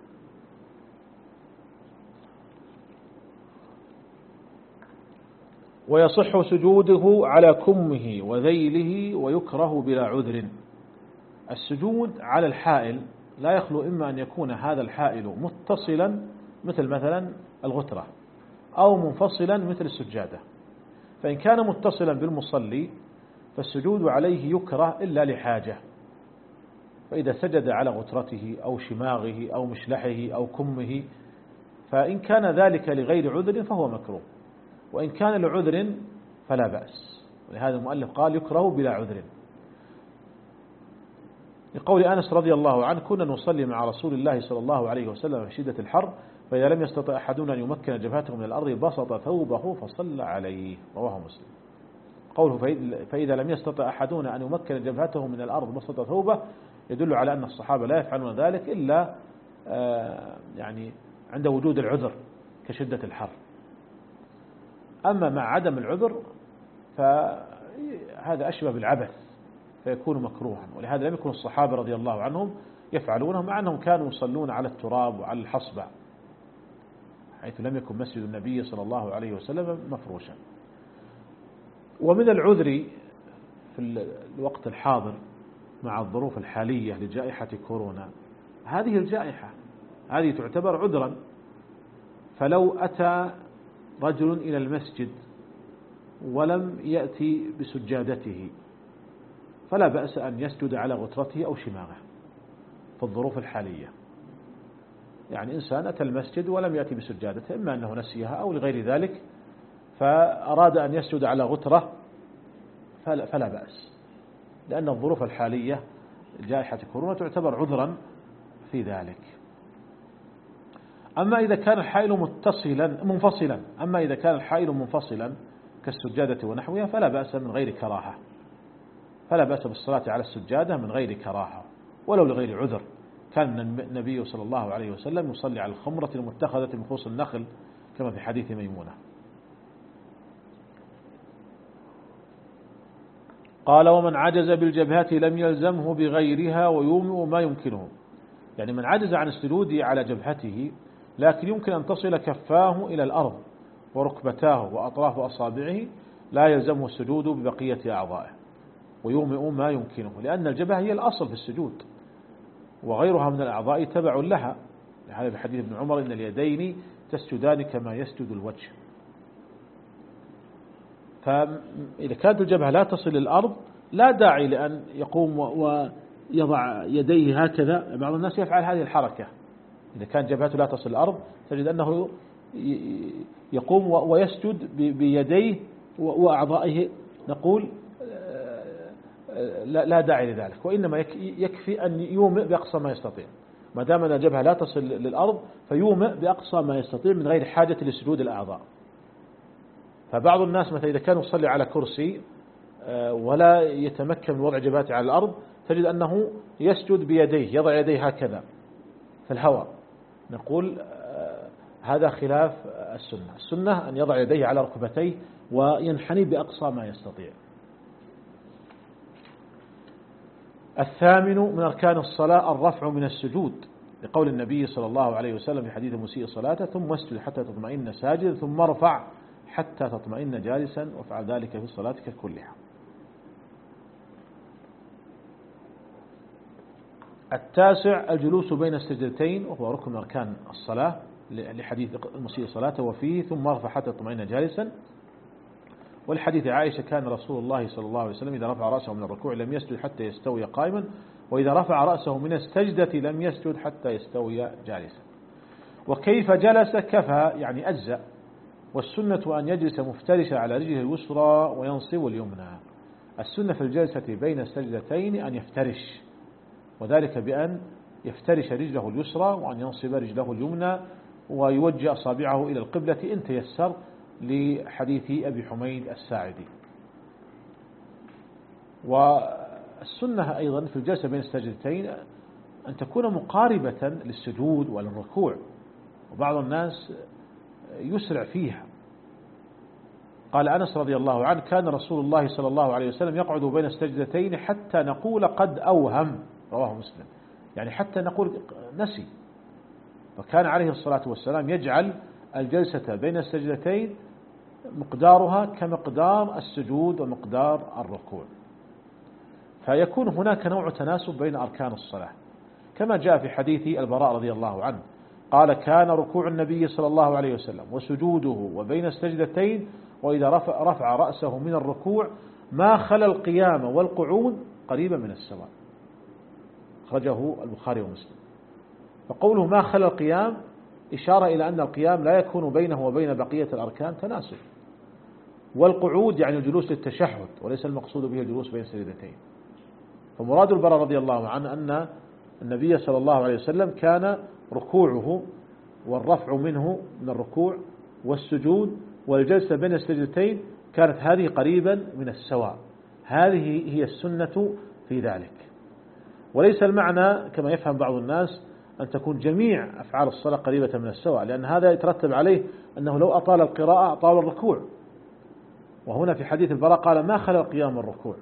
Speaker 1: ويصح سجوده على كمه وذيله ويكره بلا عذر. السجود على الحائل لا يخلو إما أن يكون هذا الحائل متصلا مثل مثلا الغترة أو منفصلا مثل السجادة. فإن كان متصلا بالمصلي فالسجود عليه يكره إلا لحاجة، فإذا سجد على غترته أو شماغه أو مشلحه أو كمه فإن كان ذلك لغير عذر فهو مكروه، وإن كان لعذر فلا بأس. ولهذا المؤلف قال يكره بلا عذر، لقول أنس رضي الله عنه كنا نصلي مع رسول الله صلى الله عليه وسلم في شدة الحر فإذا لم يستطع أحدنا أن يمكن جبهته من الأرض بسط ثوبه فصلى عليه، رواه مسلم. قوله فإذا لم يستطع أحدنا أن يمكن جبهته من الأرض بسط ثوبه يدل على أن الصحابة لا يفعلون ذلك إلا يعني عند وجود العذر كشدة الحر. أما مع عدم العذر هذا أشبه بالعبث فيكون مكروها، ولهذا لم يكن الصحابة رضي الله عنهم يفعلونه، مع أنهم كانوا يصلون على التراب وعلى الحصبة، حيث لم يكن مسجد النبي صلى الله عليه وسلم مفروشا. ومن العذر في الوقت الحاضر مع الظروف الحالية لجائحة كورونا، هذه الجائحة هذه تعتبر عذرا، فلو أتى رجل إلى المسجد ولم يأتي بسجادته فلا بأس أن يسجد على غترته أو شماغه في الظروف الحالية. يعني إنسان أتى المسجد ولم يأتي بسجادته، إما أنه نسيها أو لغير ذلك، فأراد أن يسجد على غترة فلا, فلا بأس، لأن الظروف الحالية جائحة كورونا تعتبر عذرا في ذلك. أما إذا كان الحائل متصلا منفصلا أما إذا كان الحائل منفصلا كالسجادة ونحوها فلا بأس من غير كراهة، فلا بأس بالصلاة على السجادة من غير كراهة ولو لغير عذر. كان النبي صلى الله عليه وسلم يصلي على الخمرة المتخذة من خصوص النخل كما في حديث ميمونة. قال: ومن عجز بالجبهة لم يلزمه بغيرها ويومئ ما يمكنه. يعني من عجز عن السجود على جبهته لكن يمكن أن تصل كفاه إلى الأرض وركبتاه وأطراف أصابعه لا يلزمه السجود ببقية أعضائه ويومئ ما يمكنه، لأن الجبهة هي الأصل في السجود وغيرها من الأعضاء تبع لها، لهذا في حديث ابن عمر: إن اليدين تسجدان كما يسجد الوجه. فإذا كانت الجبهة لا تصل للأرض لا داعي لأن يقوم ويضع يديه هكذا. بعض الناس يفعل هذه الحركة، إذا كانت جبهته لا تصل للأرض تجد أنه يقوم ويسجد بيديه وأعضائه. نقول لا داعي لذلك، وإنما يكفي أن يومئ بأقصى ما يستطيع، ما دام أن الجبهة لا تصل للأرض فيومئ بأقصى ما يستطيع من غير حاجة لسجود الأعضاء. فبعض الناس مثلا إذا كان يصلي على كرسي ولا يتمكن من وضع جبهته على الأرض تجد أنه يسجد بيديه، يضع يديه هكذا في الهواء. نقول هذا خلاف السنة. السنة أن يضع يديه على ركبتيه وينحني بأقصى ما يستطيع. الثامن من أركان الصلاة الرفع من السجود، لقول النبي صلى الله عليه وسلم في حديث مسيء صلاته: ثم اسجد حتى تطمئن ساجدا ثم ارفع حتى تطمئن جالسا وافعل ذلك في صلاتك كلها. التاسع الجلوس بين السجدتين، وهو ركن من أركان الصلاة لحديث المسيء صلاته وفيه: ثم ارفع حتى تطمئن جالسا. والحديث عائشة: كان رسول الله صلى الله عليه وسلم إذا رفع رأسه من الركوع لم يسجد حتى يستوي قائما، وإذا رفع رأسه من السجدة لم يسجد حتى يستوي جالسا. وكيف جلس كفى يعني أجزأ، والسنة أن يجلس مفترشا على رجله اليسرى وينصب اليمنى. السنة في الجلسة بين السجدتين أن يفترش، وذلك بأن يفترش رجله اليسرى وأن ينصب رجله اليمنى ويوجه أصابعه إلى القبلة إن تيسر، لحديث أبي حميد الساعدي. والسنة أيضا في الجلسة بين السجدتين أن تكون مقاربة للسجود وللركوع، وبعض الناس يسرع فيها. قال أنس رضي الله عنه: كان رسول الله صلى الله عليه وسلم يقعد بين السجدتين حتى نقول قد أوهم، رواه مسلم، يعني حتى نقول نسي. فكان عليه الصلاة والسلام يجعل الجلسة بين السجدتين مقدارها كمقدار السجود ومقدار الركوع، فيكون هناك نوع تناسب بين أركان الصلاة، كما جاء في حديث البراء رضي الله عنه قال: كان ركوع النبي صلى الله عليه وسلم وسجوده وبين السجدتين وإذا رفع, رفع رأسه من الركوع ما خلا القيام والقعود قريبا من السواء. أخرجه البخاري ومسلم. فقوله ما خلا القيام إشارة إلى أن القيام لا يكون بينه وبين بقية الأركان تناسب، والقعود يعني الجلوس للتشهد وليس المقصود به الجلوس بين السجدتين. فمراد البراء رضي الله عنه أن النبي صلى الله عليه وسلم كان ركوعه والرفع منه من الركوع والسجود والجلسة بين السجدتين كانت هذه قريبا من السواء. هذه هي السنة في ذلك، وليس المعنى كما يفهم بعض الناس أن تكون جميع أفعال الصلاة قريبة من السواء، لأن هذا يترتب عليه أنه لو أطال القراءة أطال الركوع، وهنا في حديث البراء قال ما خلا القيام والركوع،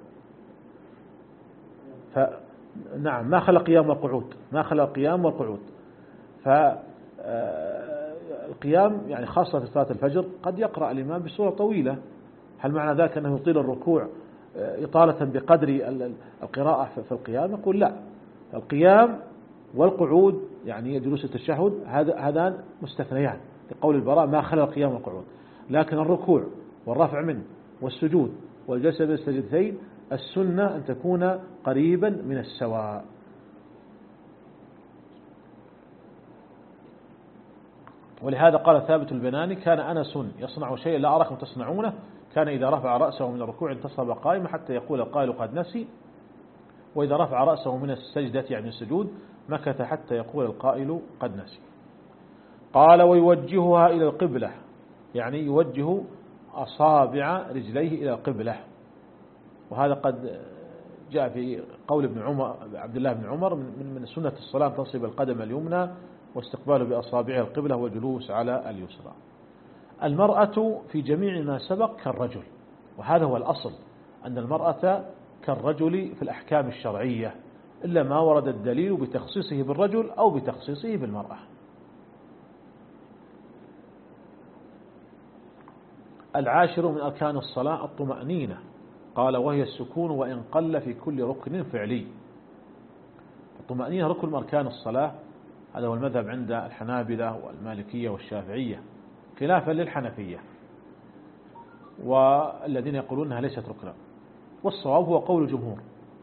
Speaker 1: فنعم ما خلا القيام والقعود، ما خلا القيام والقعود. فالقيام يعني خاصة في صلاة الفجر قد يقرأ الإمام بسورة طويلة، هل معنى ذلك أنه يطيل الركوع إطالة بقدر القراءة في القيام؟ يقول لا، القيام والقعود يعني جلوس التشهد هذان مستثنيان لقول البراء ما خلا القيام والقعود، لكن الركوع والرفع منه والسجود والجلسة بين السجدتين السنة أن تكون قريبا من السواء. ولهذا قال ثابت البناني كان أنس يصنع شيئا لا أراكم تصنعونه، كان إذا رفع رأسه من الركوع انتصب قائما حتى يقول القائل قد نسي، وإذا رفع رأسه من السجدة يعني السجود مكث حتى يقول القائل قد نسي. قال ويوجهها إلى القبلة، يعني يوجه أصابع رجليه إلى القبلة، وهذا قد جاء في قول ابن عمر عبد الله بن عمر من من سنة الصلاة تنصب القدم اليمنى واستقباله بأصابعها القبلة وجلوس على اليسرى. المرأة في جميع ما سبق كالرجل، وهذا هو الأصل أن المرأة كالرجل في الأحكام الشرعية، إلا ما ورد الدليل بتخصيصه بالرجل أو بتخصيصه بالمرأة. العاشر من أركان الصلاة الطمأنينة، قال وهي السكون وإن قل في كل ركن فعلي. الطمأنينة ركن من أركان الصلاة، هذا هو المذهب عند الحنابلة والمالكية والشافعية خلافا للحنفية والذين يقولون أنها ليست ركنا، والصواب هو قول الجمهور.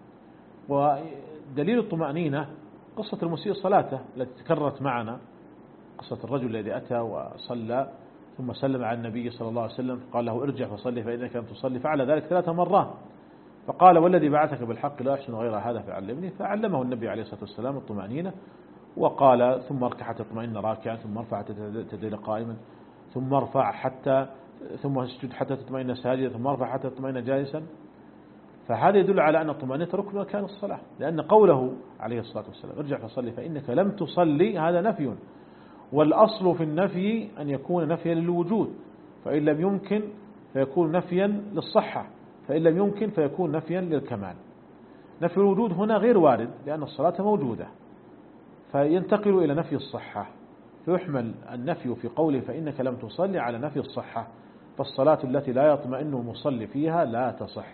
Speaker 1: ودليل الطمأنينة قصة المسيء صلاته التي تكررت معنا، قصة الرجل الذي أتى وصلى ثم سلم على النبي صلى الله عليه وسلم فقال له ارجع فصلي فإنك لم تصلي، فعل ذلك ثلاث مرات، فقال والذي بعثك بالحق لا أحسن غير هذا فعلمني، فعلمه النبي عليه الصلاة والسلام الطمأنينة، وقال ثم اركع حتى تطمئن راكعا، ثم ارفع حتى تدل قائما، ثم ارفع حتى ثم اسجد حتى تطمئن ساجدا، ثم ارفع حتى تطمئن جالسا. فهذا يدل على أن الطمأنينة ركن أركان الصلاة، لأن قوله عليه الصلاة والسلام ارجع فصلي فإنك لم تصلي هذا نفي، والأصل في النفي أن يكون نفيا للوجود، فإن لم يمكن فيكون نفيا للصحة، فإن لم يمكن فيكون نفيا للكمال. نفي الوجود هنا غير وارد لأن الصلاة موجودة، فينتقل إلى نفي الصحة، فيحمل النفي في قوله فإنك لم تصلي على نفي الصحة، فالصلاة التي لا يطمئن المصلي فيها لا تصح.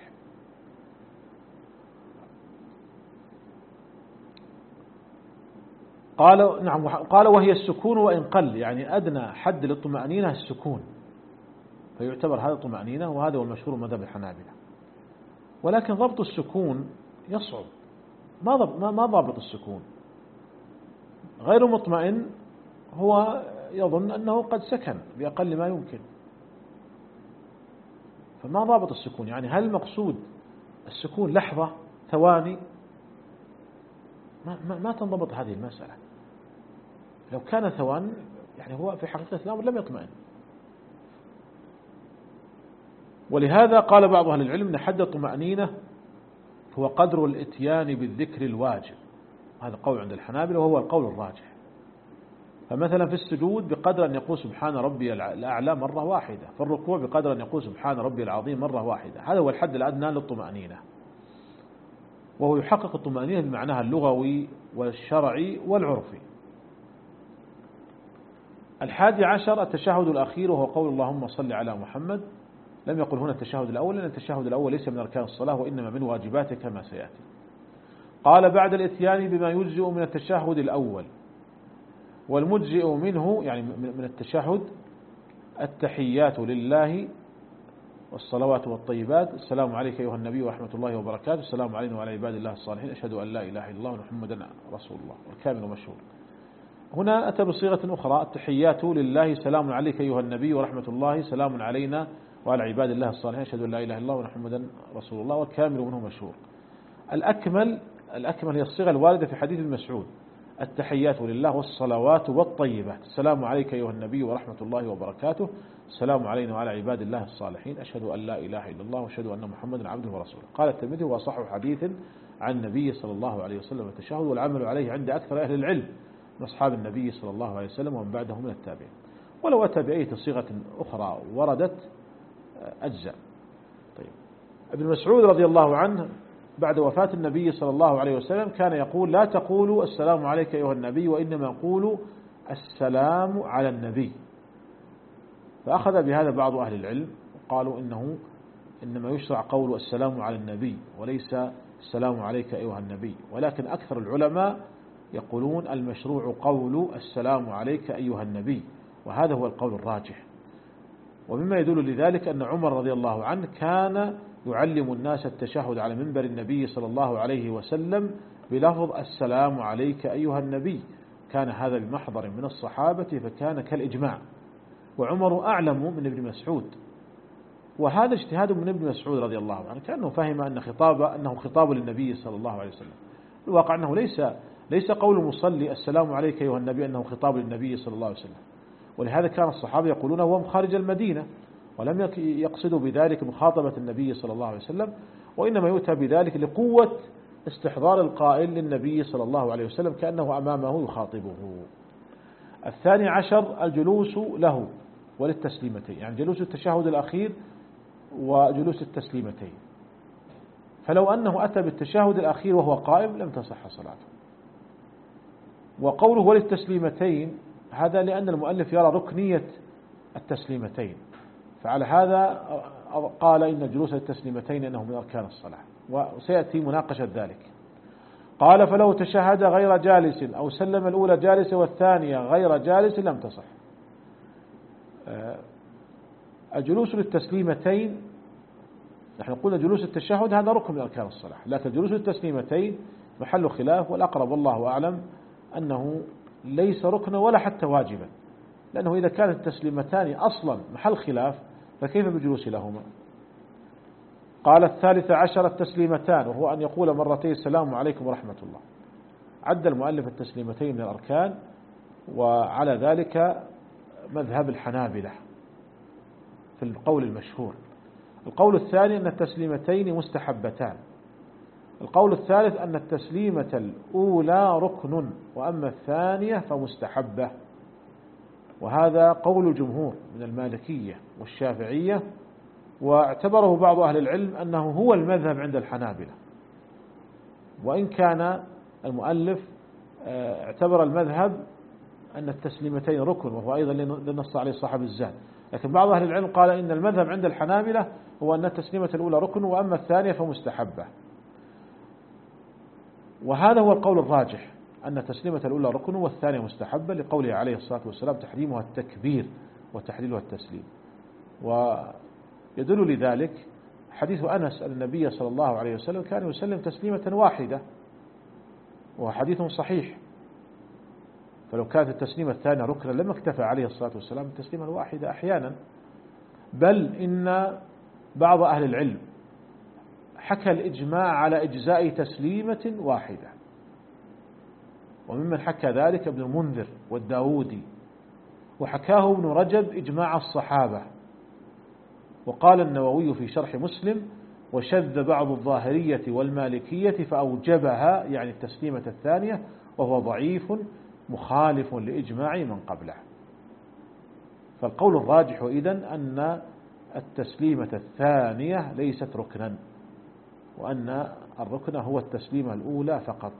Speaker 1: قال نعم قال وهي السكون وإن قل، يعني أدنى حد للطمأنينة السكون، فيعتبر هذا طمأنينة، وهذا هو المشهور مذهب الحنابلة. ولكن ضبط السكون يصعب، ما ضبط ما ضابط السكون؟ غير مطمئن هو يظن أنه قد سكن بأقل ما يمكن، فما ضابط السكون؟ يعني هل المقصود السكون لحظة ثواني؟ ما, ما, ما تنضبط هذه المسألة. لو كان ثواني يعني هو في حقيقة الأمر لم يطمئن. ولهذا قال بعض أهل العلم أن حد الطمأنينة هو قدر الإتيان بالذكر الواجب، هذا قول عند الحنابلة وهو القول الراجح. فمثلا في السجود بقدر أن يقول سبحان ربي الأعلى مرة واحدة، في الركوع بقدر أن يقول سبحان ربي العظيم مرة واحدة، هذا هو الحد الأدنى للطمأنينة، وهو يحقق الطمأنينة بمعناها اللغوي والشرعي والعرفي. الحادي عشر التشهد الأخير، وهو قول اللهم صل على محمد. لم يقل هنا التشهد الأول لأن التشهد الأول ليس من أركان الصلاة وإنما من واجباته كما سيأتي. قال بعد الإتيان بما يجزئ من التشهد الأول، والمجزئ منه يعني من التشهد التحيات لله والصلوات والطيبات، السلام عليك أيها النبي ورحمة الله وبركاته، السلام علينا وعلى عباد الله الصالحين، أشهد أن لا إله إلا الله ومحمدا رسول الله، والكامل مشهور. هنا أتى بصيغة أخرى التحيات لله، سلام عليك أيها النبي ورحمة الله، سلام علينا وعلى عباد الله الصالحين، أشهد أن لا إله إلا الله ومحمدا رسول الله، والكامل منه مشهور. الأكمل الأكمل هي الصيغة الواردة في حديث المسعود، التحيات لله والصلوات والطيبات، السلام عليك أيها النبي ورحمة الله وبركاته، السلام علينا وعلى عباد الله الصالحين، أشهد أن لا إله إلا الله وأشهد أن محمدا عبده ورسوله. قال الترمذي هو أصح حديث عن النبي صلى الله عليه وسلم التشهد، والعمل عليه عند أكثر أهل العلم من أصحاب النبي صلى الله عليه وسلم ومن بعده من التابعين. ولو أتى بأي صيغة أخرى وردت أجزاء. طيب. ابن مسعود رضي الله عنه بعد وفاة النبي صلى الله عليه وسلم كان يقول: لا تقولوا السلام عليك أيها النبي، وإنما قولوا السلام على النبي. فأخذ بهذا بعض أهل العلم وقالوا إنه إنما يشرع قول السلام على النبي وليس السلام عليك أيها النبي، ولكن أكثر العلماء يقولون المشروع قول السلام عليك أيها النبي، وهذا هو القول الراجح. ومما يدل لذلك أن عمر رضي الله عنه كان يعلم الناس التشهد على منبر النبي صلى الله عليه وسلم بلفظ السلام عليك أيها النبي، كان هذا بمحضر من الصحابة فكان كالإجماع، وعمر أعلم من ابن مسعود، وهذا اجتهاد من ابن مسعود رضي الله عنه، كأنه فهم أن خطاب أنه خطاب للنبي صلى الله عليه وسلم. الواقع أنه ليس ليس قول المصلي السلام عليك أيها النبي أنه خطاب للنبي صلى الله عليه وسلم، ولهذا كان الصحابة يقولون وهم خارج المدينة، ولم يقصدوا بذلك مخاطبة النبي صلى الله عليه وسلم، وإنما يؤتى بذلك لقوة استحضار القائل للنبي صلى الله عليه وسلم كأنه أمامه يخاطبه. الثاني عشر الجلوس له وللتسليمتين، يعني جلوس التشهد الأخير وجلوس التسليمتين. فلو أنه أتى بالتشهد الأخير وهو قائم لم تصح صلاته. وقوله وللتسليمتين هذا لأن المؤلف يرى ركنية التسليمتين، فعلى هذا قال إن جلوس التسليمتين أنه من أركان الصلاة، وسيأتي مناقشة ذلك. قال فلو تشهد غير جالس أو سلم الأولى جالسة والثانية غير جالس لم تصح. الجلوس للتسليمتين نحن قلنا جلوس التشهد هذا ركن من أركان الصلاة، لكن جلوس التسليمتين محل خلاف، والأقرب والله أعلم أنه ليس ركنا ولا حتى واجبا، لأنه إذا كانت التسليمتان أصلا محل خلاف فكيف بالجلوس لهما؟ قال الثالث عشر التسليمتان، وهو أن يقول مرتين السلام عليكم ورحمة الله. عد المؤلف التسليمتين من الأركان، وعلى ذلك مذهب الحنابلة في القول المشهور. القول الثاني أن التسليمتين مستحبتان. القول الثالث أن التسليمة الأولى ركن وأما الثانية فمستحبة، وهذا قول الجمهور من المالكية والشافعية، واعتبره بعض أهل العلم أنه هو المذهب عند الحنابلة، وإن كان المؤلف اعتبر المذهب أن التسليمتين ركن، وهو أيضا لنص عليه صاحب الزاد، لكن بعض أهل العلم قال إن المذهب عند الحنابلة هو أن التسليمة الأولى ركن وأما الثانية فمستحبة، وهذا هو القول الراجح أن التسليمة الأولى ركن والثانية مستحبة، لقوله عليه الصلاة والسلام تحريمها التكبير وتحليلها التسليم. ويدل لذلك حديث أنس أن النبي صلى الله عليه وسلم كان يسلم تسليمة واحدة، وهو حديث صحيح، فلو كانت التسليمة الثانية ركنا لما اكتفى عليه الصلاة والسلام التسليمة الواحدة أحيانا، بل إن بعض أهل العلم حكى الإجماع على إجزاء تسليمة واحدة، وممن حكى ذلك ابن المنذر والداودي، وحكاه ابن رجب إجماع الصحابة. وقال النووي في شرح مسلم وشذ بعض الظاهرية والمالكية فأوجبها، يعني التسليمة الثانية، وهو ضعيف مخالف لإجماع من قبله. فالقول الراجح إذن أن التسليمة الثانية ليست ركنا، وأن الركن هو التسليمة الأولى فقط.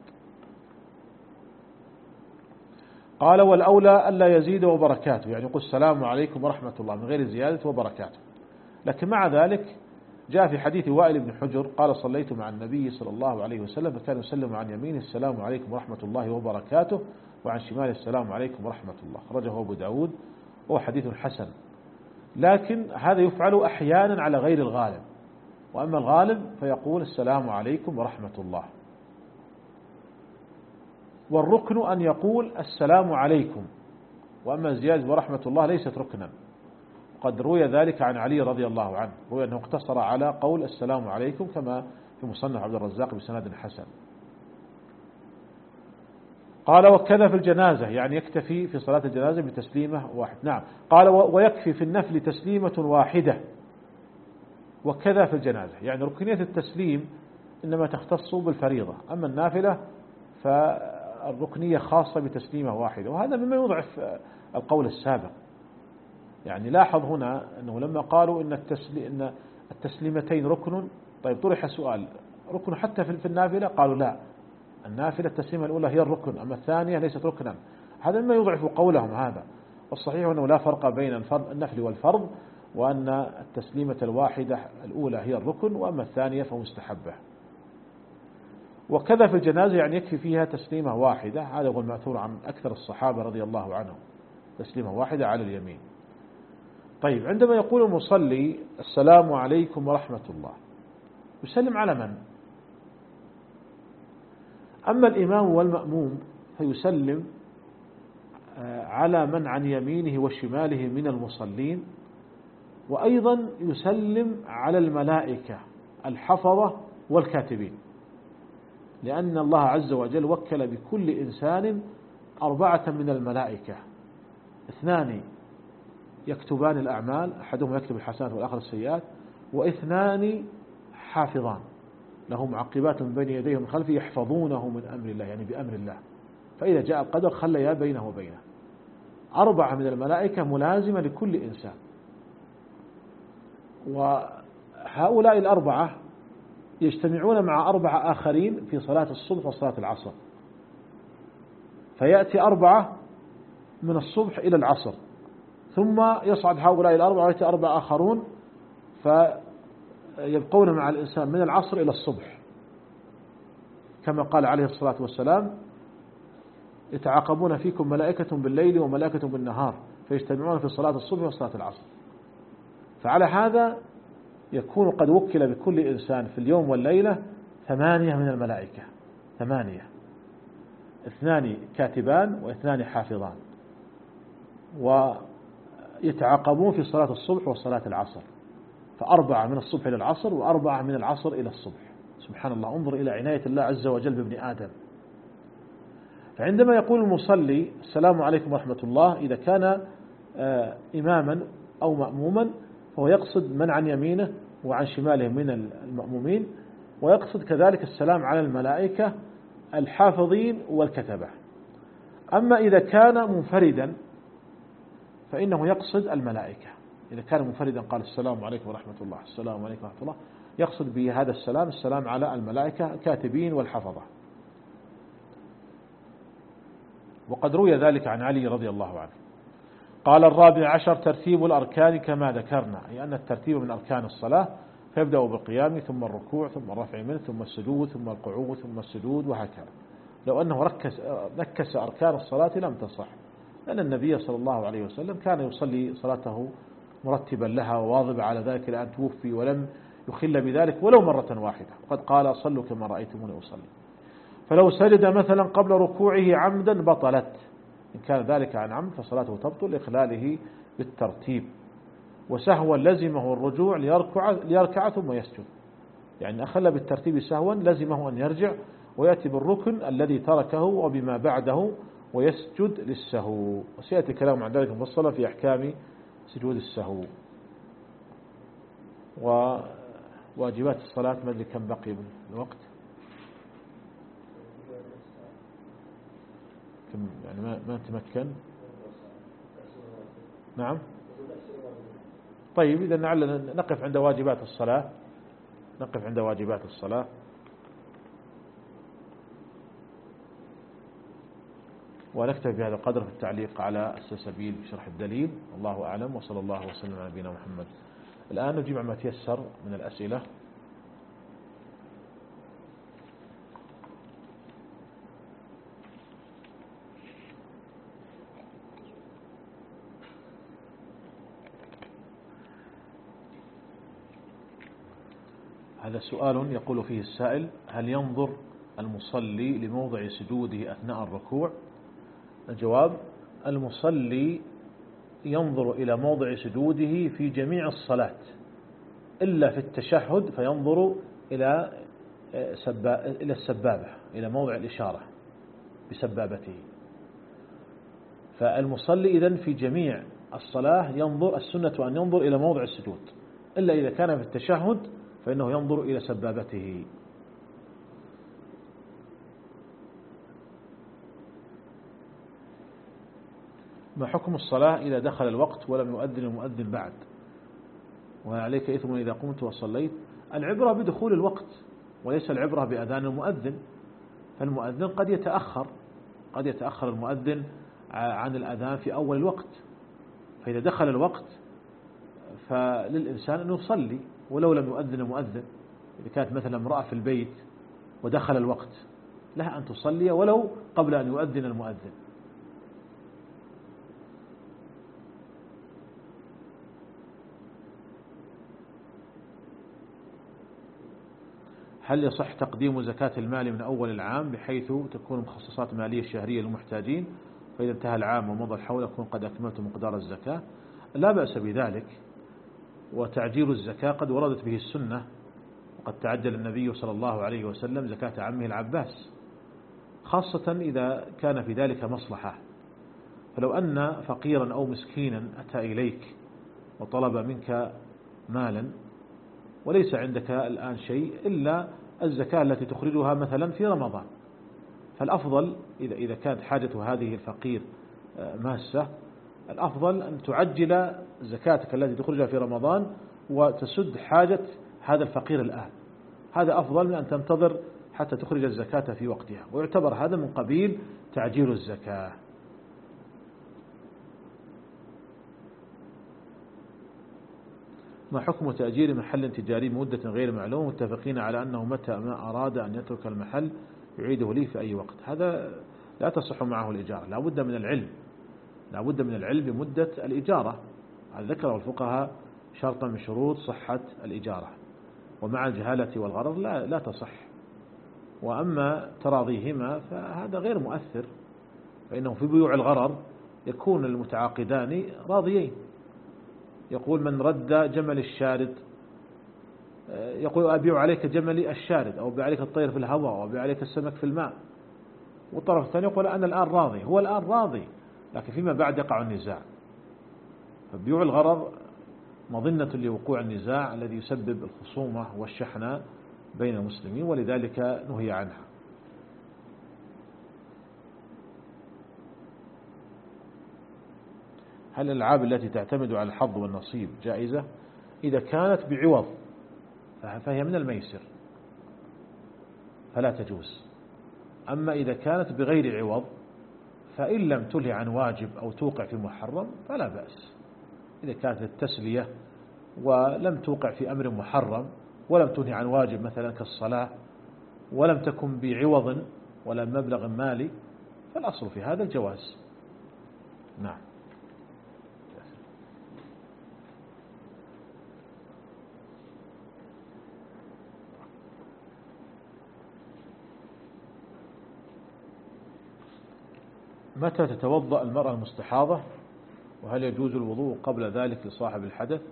Speaker 1: قال والأولى ألا يزيد وبركاته، يعني يقول السلام عليكم ورحمة الله من غير زيادة وبركاته. لكن مع ذلك جاء في حديث وائل بن حجر قال صليت مع النبي صلى الله عليه وسلم فكان يسلم عن يمينه السلام عليكم ورحمة الله وبركاته، وعن شماله السلام عليكم ورحمة الله، خرجه أبو داود وهو حديث حسن. لكن هذا يفعل أحيانا على غير الغالب، وأما الغالب فيقول السلام عليكم ورحمة الله. والركن أن يقول السلام عليكم، وأما الزيادة ورحمة الله ليست ركنا. قد روي ذلك عن علي رضي الله عنه، روي أنه اقتصر على قول السلام عليكم كما في مصنف عبد الرزاق بسند حسن. قال وكذا في الجنازة، يعني يكتفي في صلاة الجنازة بتسليمة واحدة. نعم، قال ويكفي في النفل تسليمة واحدة، وكذا في الجنازة، يعني ركنية التسليم إنما تختص بالفريضة، أما النافلة فالركنية خاصة بتسليمة واحدة، وهذا مما يضعف القول السابق. يعني لاحظ هنا أنه لما قالوا إن, التسلي... إن التسليمتين ركن. طيب طرح سؤال، ركن حتى في النافلة؟ قالوا لا، النافلة التسليمة الأولى هي الركن، أما الثانية ليست ركنا. هذا ما يضعف قولهم هذا، والصحيح أنه لا فرق بين الفرض النفل والفرض، وأن التسليمة الواحدة الأولى هي الركن، وأما الثانية فمستحبة. وكذا في الجنازة، يعني يكفي فيها تسليمة واحدة، هذا هو المأثور عن أكثر الصحابة رضي الله عنهم، تسليمة واحدة على اليمين. طيب عندما يقول المصلي السلام عليكم ورحمة الله، يسلم على من؟ أما الإمام والمأموم فيسلم على من عن يمينه وشماله من المصلين، وأيضا يسلم على الملائكة الحفظة والكاتبين، لأن الله عز وجل وكل بكل إنسان أربعة من الملائكة، اثنان يكتبان الأعمال، أحدهما يكتب الحسنات والآخر السيئات، واثنان حافظان له معقبات من بين يديه ومن خلفه يحفظونه من أمر الله، يعني بأمر الله، فإذا جاء القدر خليا بينه وبينه. أربعة من الملائكة ملازمة لكل إنسان، وهؤلاء الأربعة يجتمعون مع أربعة آخرين في صلاة الصبح وصلاة العصر، فيأتي أربعة من الصبح إلى العصر، ثم يصعد هؤلاء الأربعة ويأتي أربعة آخرون، فيبقون مع الإنسان من العصر إلى الصبح، كما قال عليه الصلاة والسلام يتعاقبون فيكم ملائكة بالليل وملائكة بالنهار فيجتمعون في صلاة الصبح وصلاة العصر. فعلى هذا يكون قد وكل بكل إنسان في اليوم والليلة ثمانية من الملائكة، ثمانية، اثنان كاتبان واثنان حافظان، ويتعاقبون في صلاة الصبح وصلاة العصر، فأربعة من الصبح إلى العصر وأربعة من العصر إلى الصبح. سبحان الله، انظر إلى عناية الله عز وجل بابن آدم. فعندما يقول المصلي السلام عليكم ورحمة الله، إذا كان إماما أو مأموما فهو يقصد من عن يمينه وعن شماله من المأمومين، ويقصد كذلك السلام على الملائكة الحافظين والكتبة. أما إذا كان منفردا فإنه يقصد الملائكة، إذا كان منفردا قال السلام عليكم ورحمة الله، السلام عليكم ورحمة الله، يقصد بهذا السلام السلام على الملائكة الكاتبين والحفظة. وقد روي ذلك عن علي رضي الله عنه قال الرابع عشر ترتيب الأركان كما ذكرنا، أي أن الترتيب من أركان الصلاة، فيبدأ بالقيام ثم الركوع ثم الرفع منه ثم السجود ثم القعود ثم السجود وهكذا. لو أنه ركز نكس أركان الصلاة لم تصح، لأن النبي صلى الله عليه وسلم كان يصلي صلاته مرتبا لها وواظب على ذلك لأن توفي، ولم يخل بذلك ولو مرة واحدة، وقد قال صلوا كما رأيتموني أصلي. فلو سجد مثلا قبل ركوعه عمدا بطلت، إن كان ذلك عن عمد فصلاته تبطل لإخلاله بالترتيب. وسهوا لزمه الرجوع ليركع, ليركع ثم يسجد، يعني أخل بالترتيب سهوا لزمه أن يرجع ويأتي بالركن الذي تركه وبما بعده ويسجد للسهو، وسيأتي كلام عن ذلك مفصلا في أحكام سجود السهو. وواجبات الصلاة ما أدري كم بقي بالوقت، كم يعني ما, ما نتمكن. نعم طيب، إذا لعلنا نقف عند واجبات الصلاة، نقف عند واجبات الصلاة. ونكتفي بهذا القدر في التعليق على السلسبيل في شرح الدليل، والله أعلم، وصلى الله وسلم على نبينا محمد. الآن نجيب ما تيسر من الأسئلة. هذا سؤال يقول فيه السائل: هل ينظر المصلي لموضع سجوده أثناء الركوع؟ الجواب: المصلي ينظر إلى موضع سجوده في جميع الصلاة إلا في التشهد، فينظر إلى إلى السبابة، إلى موضع الإشارة بسبابته. فالمصلي إذن في جميع الصلاة ينظر، السنة أن ينظر إلى موضع السجود، إلا إذا كان في التشهد فإنه ينظر إلى سبابته. ما حكم الصلاة إذا دخل الوقت ولم يؤذن المؤذن بعد؟ وعليك إثم إذا قمت وصليت. العبرة بدخول الوقت وليس العبرة بأذان المؤذن، فالمؤذن قد يتأخر قد يتأخر المؤذن عن الأذان في أول الوقت، فإذا دخل الوقت فللإنسان أن يصلي ولو لم يؤذن المؤذن. إذا كانت مثلا امرأة في البيت ودخل الوقت لها أن تصلي ولو قبل أن يؤذن المؤذن. هل يصح تقديم زكاة المال من أول العام بحيث تكون مخصصات مالية شهرية للمحتاجين، فإذا انتهى العام ومضى الحول يكون قد أكملت مقدار الزكاة؟ لا بأس بذلك، وتعجيل الزكاة قد وردت به السنة، وقد تعجل النبي صلى الله عليه وسلم زكاة عمه العباس، خاصة إذا كان في ذلك مصلحة. فلو أن فقيرا أو مسكينا أتى إليك وطلب منك مالا وليس عندك الآن شيء إلا الزكاة التي تخرجها مثلا في رمضان، فالأفضل إذا إذا كانت حاجة هذه الفقير ماسة، الأفضل أن تعجل زكاتك التي تخرجها في رمضان وتسد حاجة هذا الفقير الآن. هذا أفضل من أن تنتظر حتى تخرج الزكاة في وقتها، ويعتبر هذا من قبيل تعجيل الزكاة. ما حكم تأجير محل تجاري مدة غير معلومة متفقين على أنه متى ما أراد أن يترك المحل يعيده لي في أي وقت؟ هذا لا تصح معه الإجارة، لا بد من العلم لا بد من العلم بمدة الإجارة. ذكر الفقهاء شرطا من شروط صحة الإجارة، ومع الجهالة والغرض لا لا تصح. وأما تراضيهما فهذا غير مؤثر، فإنه في بيوع الغرر يكون المتعاقدان راضيين. يقول من رد جمل الشارد، يقول أبيع عليك جملي الشارد، أو أبيع عليك الطير في الهواء، أو أبيع عليك السمك في الماء. والطرف الثاني يقول أنا الآن راضي، هو الآن راضي لكن فيما بعد يقع النزاع. فبيوع الغرر مظنة لوقوع النزاع الذي يسبب الخصومة والشحنة بين المسلمين، ولذلك نهي عنها. هل الألعاب التي تعتمد على الحظ والنصيب جائزة؟ إذا كانت بعوض فهي من الميسر فلا تجوز. أما إذا كانت بغير عوض فإن لم تلهي عن واجب أو توقع في محرم فلا بأس. إذا كانت التسلية ولم توقع في أمر محرم ولم تنهي عن واجب مثلا كالصلاة، ولم تكن بعوض ولا مبلغ مالي، فالأصل في هذا الجواز. نعم. متى تتوضأ المرأة المستحاضة؟ وهل يجوز الوضوء قبل ذلك لصاحب الحدث؟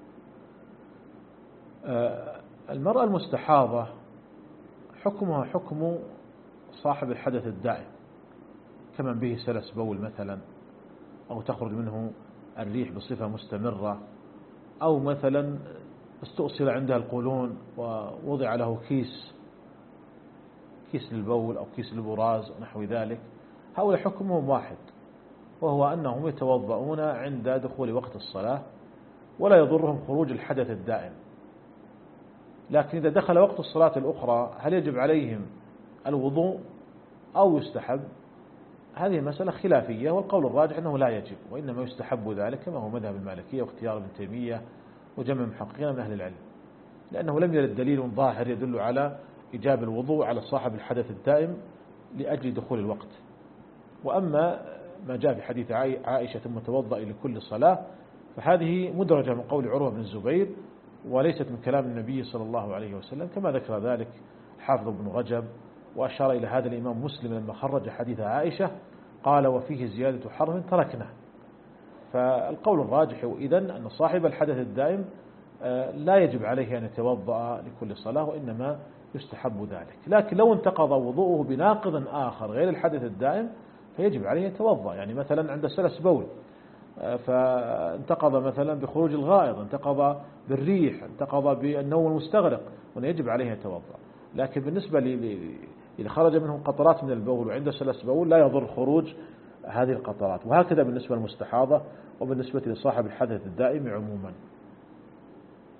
Speaker 1: المرأة المستحاضة حكمها حكم صاحب الحدث الدائم، كمن به سلس بول مثلا، أو تخرج منه الريح بصفة مستمرة، أو مثلا استؤصل عندها القولون ووضع له كيس كيس للبول أو كيس للبراز ونحو ذلك. هؤلاء حكمهم واحد، وهو أنهم يتوضؤون عند دخول وقت الصلاة ولا يضرهم خروج الحدث الدائم. لكن إذا دخل وقت الصلاة الأخرى هل يجب عليهم الوضوء أو يستحب؟ هذه مسألة خلافية، والقول الراجح أنه لا يجب، وإنما يستحب ذلك كما هو مذهب المالكية واختيار ابن تيمية وجمع محققين من أهل العلم، لأنه لم يرد دليل ظاهر يدل على إيجاب الوضوء على صاحب الحدث الدائم لأجل دخول الوقت. وأما ما جاء في حديث عائشة ثم توضأ لكل صلاة فهذه مدرجة من قول عروة بن الزبير، وليست من كلام النبي صلى الله عليه وسلم، كما ذكر ذلك حافظ بن رجب، وأشار إلى هذا الإمام مسلم لما خرج حديث عائشة قال وفيه زيادة حرف تركنا. فالقول الراجح إذن أن صاحب الحدث الدائم لا يجب عليه أن يتوضأ لكل صلاة، وإنما يستحب ذلك. لكن لو انتقض وضوءه بناقض آخر غير الحدث الدائم فيجب عليه يتوضأ، يعني مثلا عند سلس بول فانتقض مثلا بخروج الغائط، انتقض بالريح، انتقض بالنوم المستغرق، وأنه يجب عليه يتوضأ. لكن بالنسبة إذا خرج منه قطرات من البول وعند سلس بول لا يضر خروج هذه القطرات. وهكذا بالنسبة للمستحاضة وبالنسبة لصاحب الحدث الدائم عموما.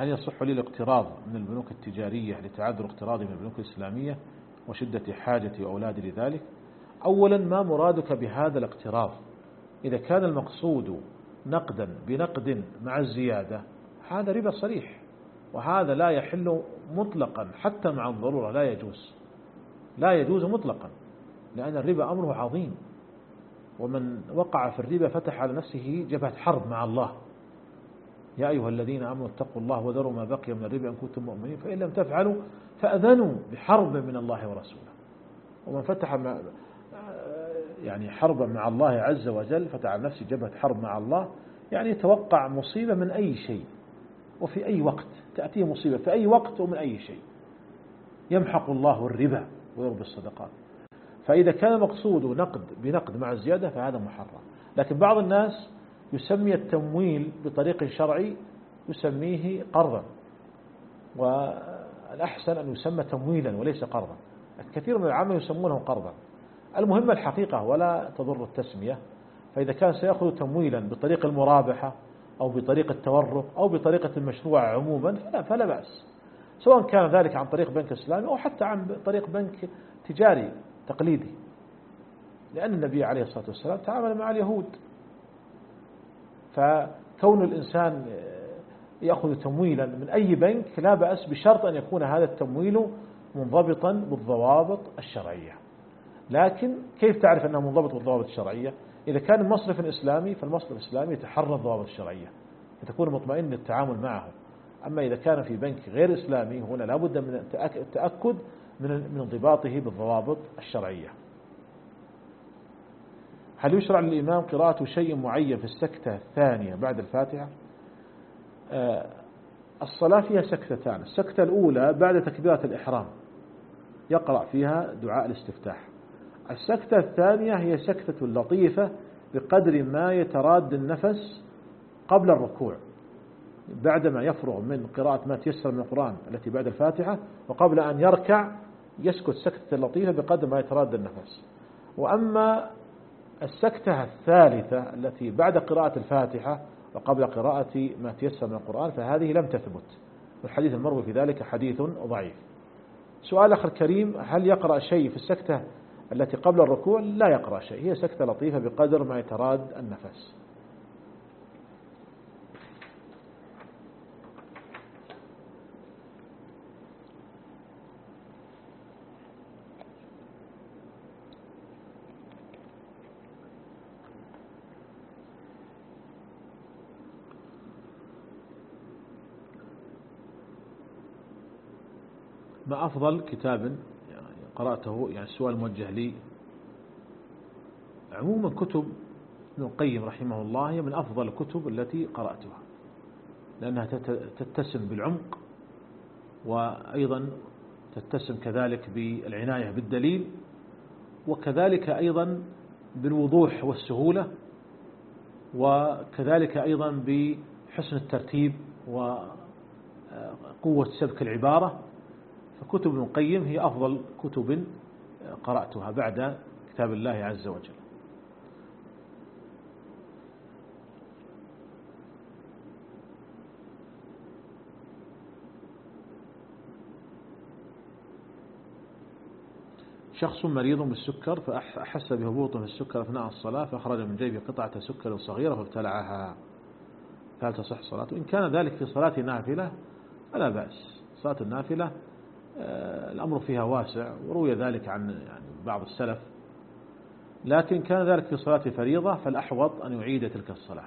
Speaker 1: هل يصح لي الاقتراض من البنوك التجارية لتعذر اقتراضي من البنوك الإسلامية وشدة حاجتي وأولادي لذلك؟ أولا، ما مرادك بهذا الاقتراض؟ إذا كان المقصود نقدا بنقد مع الزيادة هذا ربا صريح، وهذا لا يحل مطلقا حتى مع الضرورة، لا يجوز لا يجوز مطلقا، لأن الربا أمره عظيم، ومن وقع في الربا فتح على نفسه جبهة حرب مع الله. يا أيها الذين آمنوا اتقوا الله وذروا ما بقي من الربا إن كنتم مؤمنين فإن لم تفعلوا فأذنوا بحرب من الله ورسوله. ومن فتح مع يعني حربا مع الله عز وجل فتح على نفسه جبهة حرب مع الله، يعني يتوقع مصيبة من أي شيء وفي أي وقت، تأتيه مصيبة في أي وقت ومن أي شيء. يمحق الله الربا ويربي الصدقات. فإذا كان مقصود نقد بنقد مع الزيادة فهذا محرم. لكن بعض الناس يسمي التمويل بطريق شرعي يسميه قرضا، والأحسن أن يسمى تمويلا وليس قرضا. الكثير من العامة يسمونه قرضا. المهم الحقيقة ولا تضر التسمية. فإذا كان سيأخذ تمويلا بطريق المرابحة أو بطريق التورق أو بطريقة المشروع عموما فلا, فلا بأس، سواء كان ذلك عن طريق بنك إسلامي أو حتى عن طريق بنك تجاري تقليدي، لأن النبي عليه الصلاة والسلام تعامل مع اليهود. فكون الإنسان يأخذ تمويلا من أي بنك لا بأس، بشرط أن يكون هذا التمويل منضبطا بالضوابط الشرعية. لكن كيف تعرف أنه منضبط بالضوابط الشرعية؟ إذا كان مصرف إسلامي فالمصرف الإسلامي يتحرى الضوابط الشرعية فتكون مطمئن للتعامل معه. أما إذا كان في بنك غير إسلامي هنا لا بد من التأكد من انضباطه بالضوابط الشرعية. هل يشرع للإمام قراءة شيء معين في السكتة الثانية بعد الفاتحة؟ آه الصلاة فيها سكتتان. السكتة الأولى بعد تكبيرة الإحرام يقرأ فيها دعاء الاستفتاح. السكتة الثانية هي سكتة لطيفة بقدر ما يتراد النفس قبل الركوع، بعدما يفرغ من قراءة ما تيسر من القرآن التي بعد الفاتحة، وقبل أن يركع يسكت سكتة لطيفة بقدر ما يتراد النفس. وأما السكتة الثالثة التي بعد قراءة الفاتحة وقبل قراءة ما تيسر من القرآن فهذه لم تثبت، والحديث المروي في ذلك حديث ضعيف. سؤال آخر كريم، هل يقرأ شيء في السكتة التي قبل الركوع؟ لا يقرأ شيء، هي سكتة لطيفة بقدر ما يتراد النفس. ما أفضل كتاب قرأته؟ يعني السؤال موجه لي. عموما كتب ابن القيم رحمه الله هي من أفضل الكتب التي قرأتها، لأنها تتسم بالعمق، وأيضا تتسم كذلك بالعناية بالدليل، وكذلك أيضا بالوضوح والسهولة، وكذلك أيضا بحسن الترتيب وقوة سبك العبارة. فكتب ابن القيم هي أفضل كتب قرأتها بعد كتاب الله عز وجل. شخص مريض بالسكر فأحس بهبوط في السكر أثناء الصلاة فأخرج من جيبه قطعة سكر صغيرة فابتلعها، فهل تصح صلاته؟ إن كان ذلك في صلاة نافلة فلا بأس. صلاة النافلة الأمر فيها واسع، وروي ذلك عن يعني بعض السلف. لكن كان ذلك في صلاة فريضة فالأحوط أن يعيد تلك الصلاة.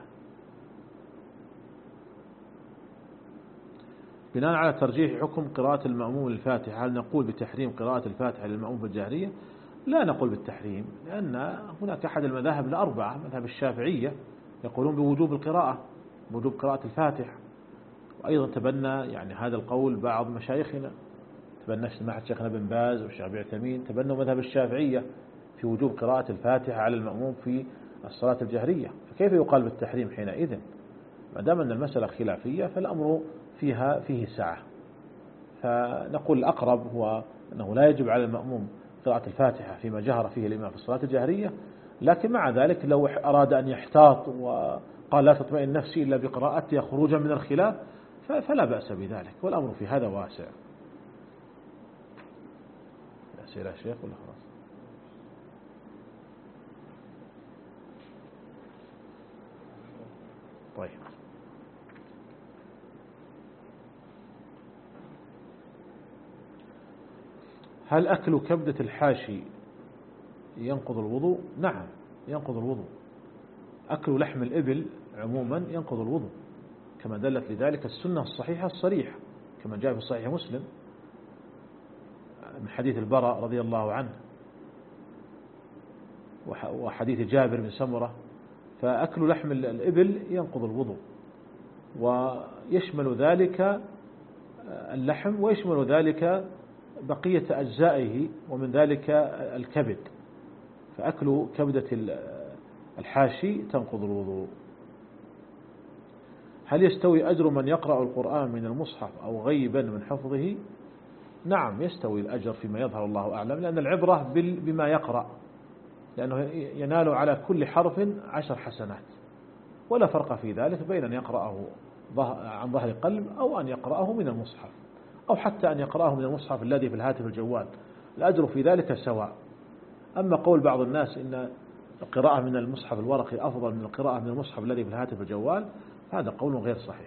Speaker 1: بناء على ترجيح حكم قراءة المأموم الفاتحة، هل نقول بتحريم قراءة الفاتحة للمأموم في الجهرية؟ لا نقول بالتحريم، لأن هناك أحد المذاهب الأربعة مذهب الشافعية يقولون بوجوب القراءة، بوجوب قراءة الفاتحة. وأيضا تبنى يعني هذا القول بعض مشايخنا، تبنى سماحة شيخنا بن باز والشيخ بن عثيمين، تبنوا مذهب الشافعية في وجوب قراءة الفاتحة على المأموم في الصلاة الجهرية. فكيف يقال بالتحريم حينئذ؟ ما دام أن المسألة خلافية فالأمر فيها فيه سعة. فنقول الأقرب هو أنه لا يجب على المأموم قراءة الفاتحة فيما جهر فيه الإمام في الصلاة الجهرية، لكن مع ذلك لو أراد أن يحتاط وقال لا تطمئن نفسي إلا بقراءتها خروجا من الخلاف فلا بأس بذلك، والأمر في هذا واسع. أسئلة يا شيخ ولا خلاص؟ طيب. هل أكل كبدة الحاشي ينقض الوضوء؟ نعم ينقض الوضوء. أكل لحم الإبل عموما ينقض الوضوء، كما دلت لذلك السنة الصحيحة الصريحة، كما جاء في صحيح مسلم من حديث البراء رضي الله عنه وحديث جابر بن سمرة. فأكل لحم الإبل ينقض الوضوء، ويشمل ذلك اللحم ويشمل ذلك بقية أجزائه، ومن ذلك الكبد. فأكل كبدة الحاشي تنقض الوضوء. هل يستوي أجر من يقرأ القرآن من المصحف أو غيبا من حفظه؟ نعم يستوي الأجر فيما يظهر، الله أعلم، لأن العبرة بما يقرأ، لأنه ينال على كل حرف عشر حسنات، ولا فرق في ذلك بين أن يقرأه عن ظهر قلب أو أن يقرأه من المصحف، أو حتى أن يقرأه من المصحف الذي في الهاتف الجوال، الأجر في ذلك سواء. أما قول بعض الناس إن القراءة من المصحف الورقي أفضل من القراءة من المصحف الذي في الهاتف الجوال، هذا قول غير صحيح.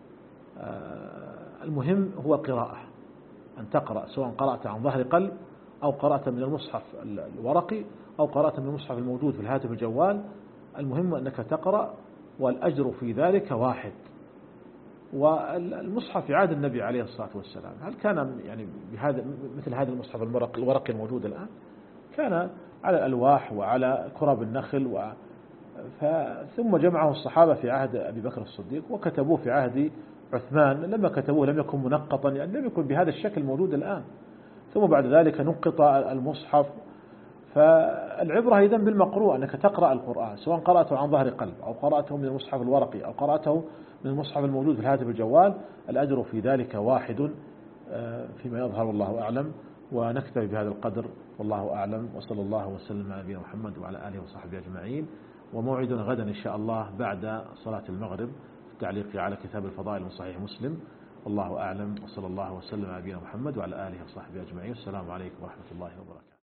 Speaker 1: المهم هو القراءة، أن تقرأ سواء قرأت عن ظهر قلب أو قرأت من المصحف الورقي أو قرأت من المصحف الموجود في الهاتف الجوال، المهم أنك تقرأ والأجر في ذلك واحد. والمصحف في عهد النبي عليه الصلاة والسلام هل كان يعني بهذا مثل هذا المصحف الورقي الموجود الآن؟ كان على الألواح وعلى كراب النخل و ثم جمعه الصحابة في عهد أبي بكر الصديق وكتبوه في عهد عثمان. لما كتبوه لم يكن منقطا، يعني لم يكن بهذا الشكل موجود الآن، ثم بعد ذلك نقط المصحف. فالعبرة إذن بالمقروء، أنك تقرأ القرآن سواء قرأته عن ظهر قلب أو قرأته من المصحف الورقي أو قرأته من المصحف الموجود في الهاتف الجوال، الأجر في ذلك واحد فيما يظهر، والله أعلم. ونكتفي بهذا القدر والله أعلم، وصلى الله وسلم على نبينا محمد وعلى آله وصحبه أجمعين. وموعدنا غدا إن شاء الله بعد صلاة المغرب في التعليق على كتاب الفضائل من صحيح مسلم، والله أعلم، وصلى الله وسلم على نبينا محمد وعلى آله وصحبه أجمعين. السلام عليكم ورحمة الله وبركاته.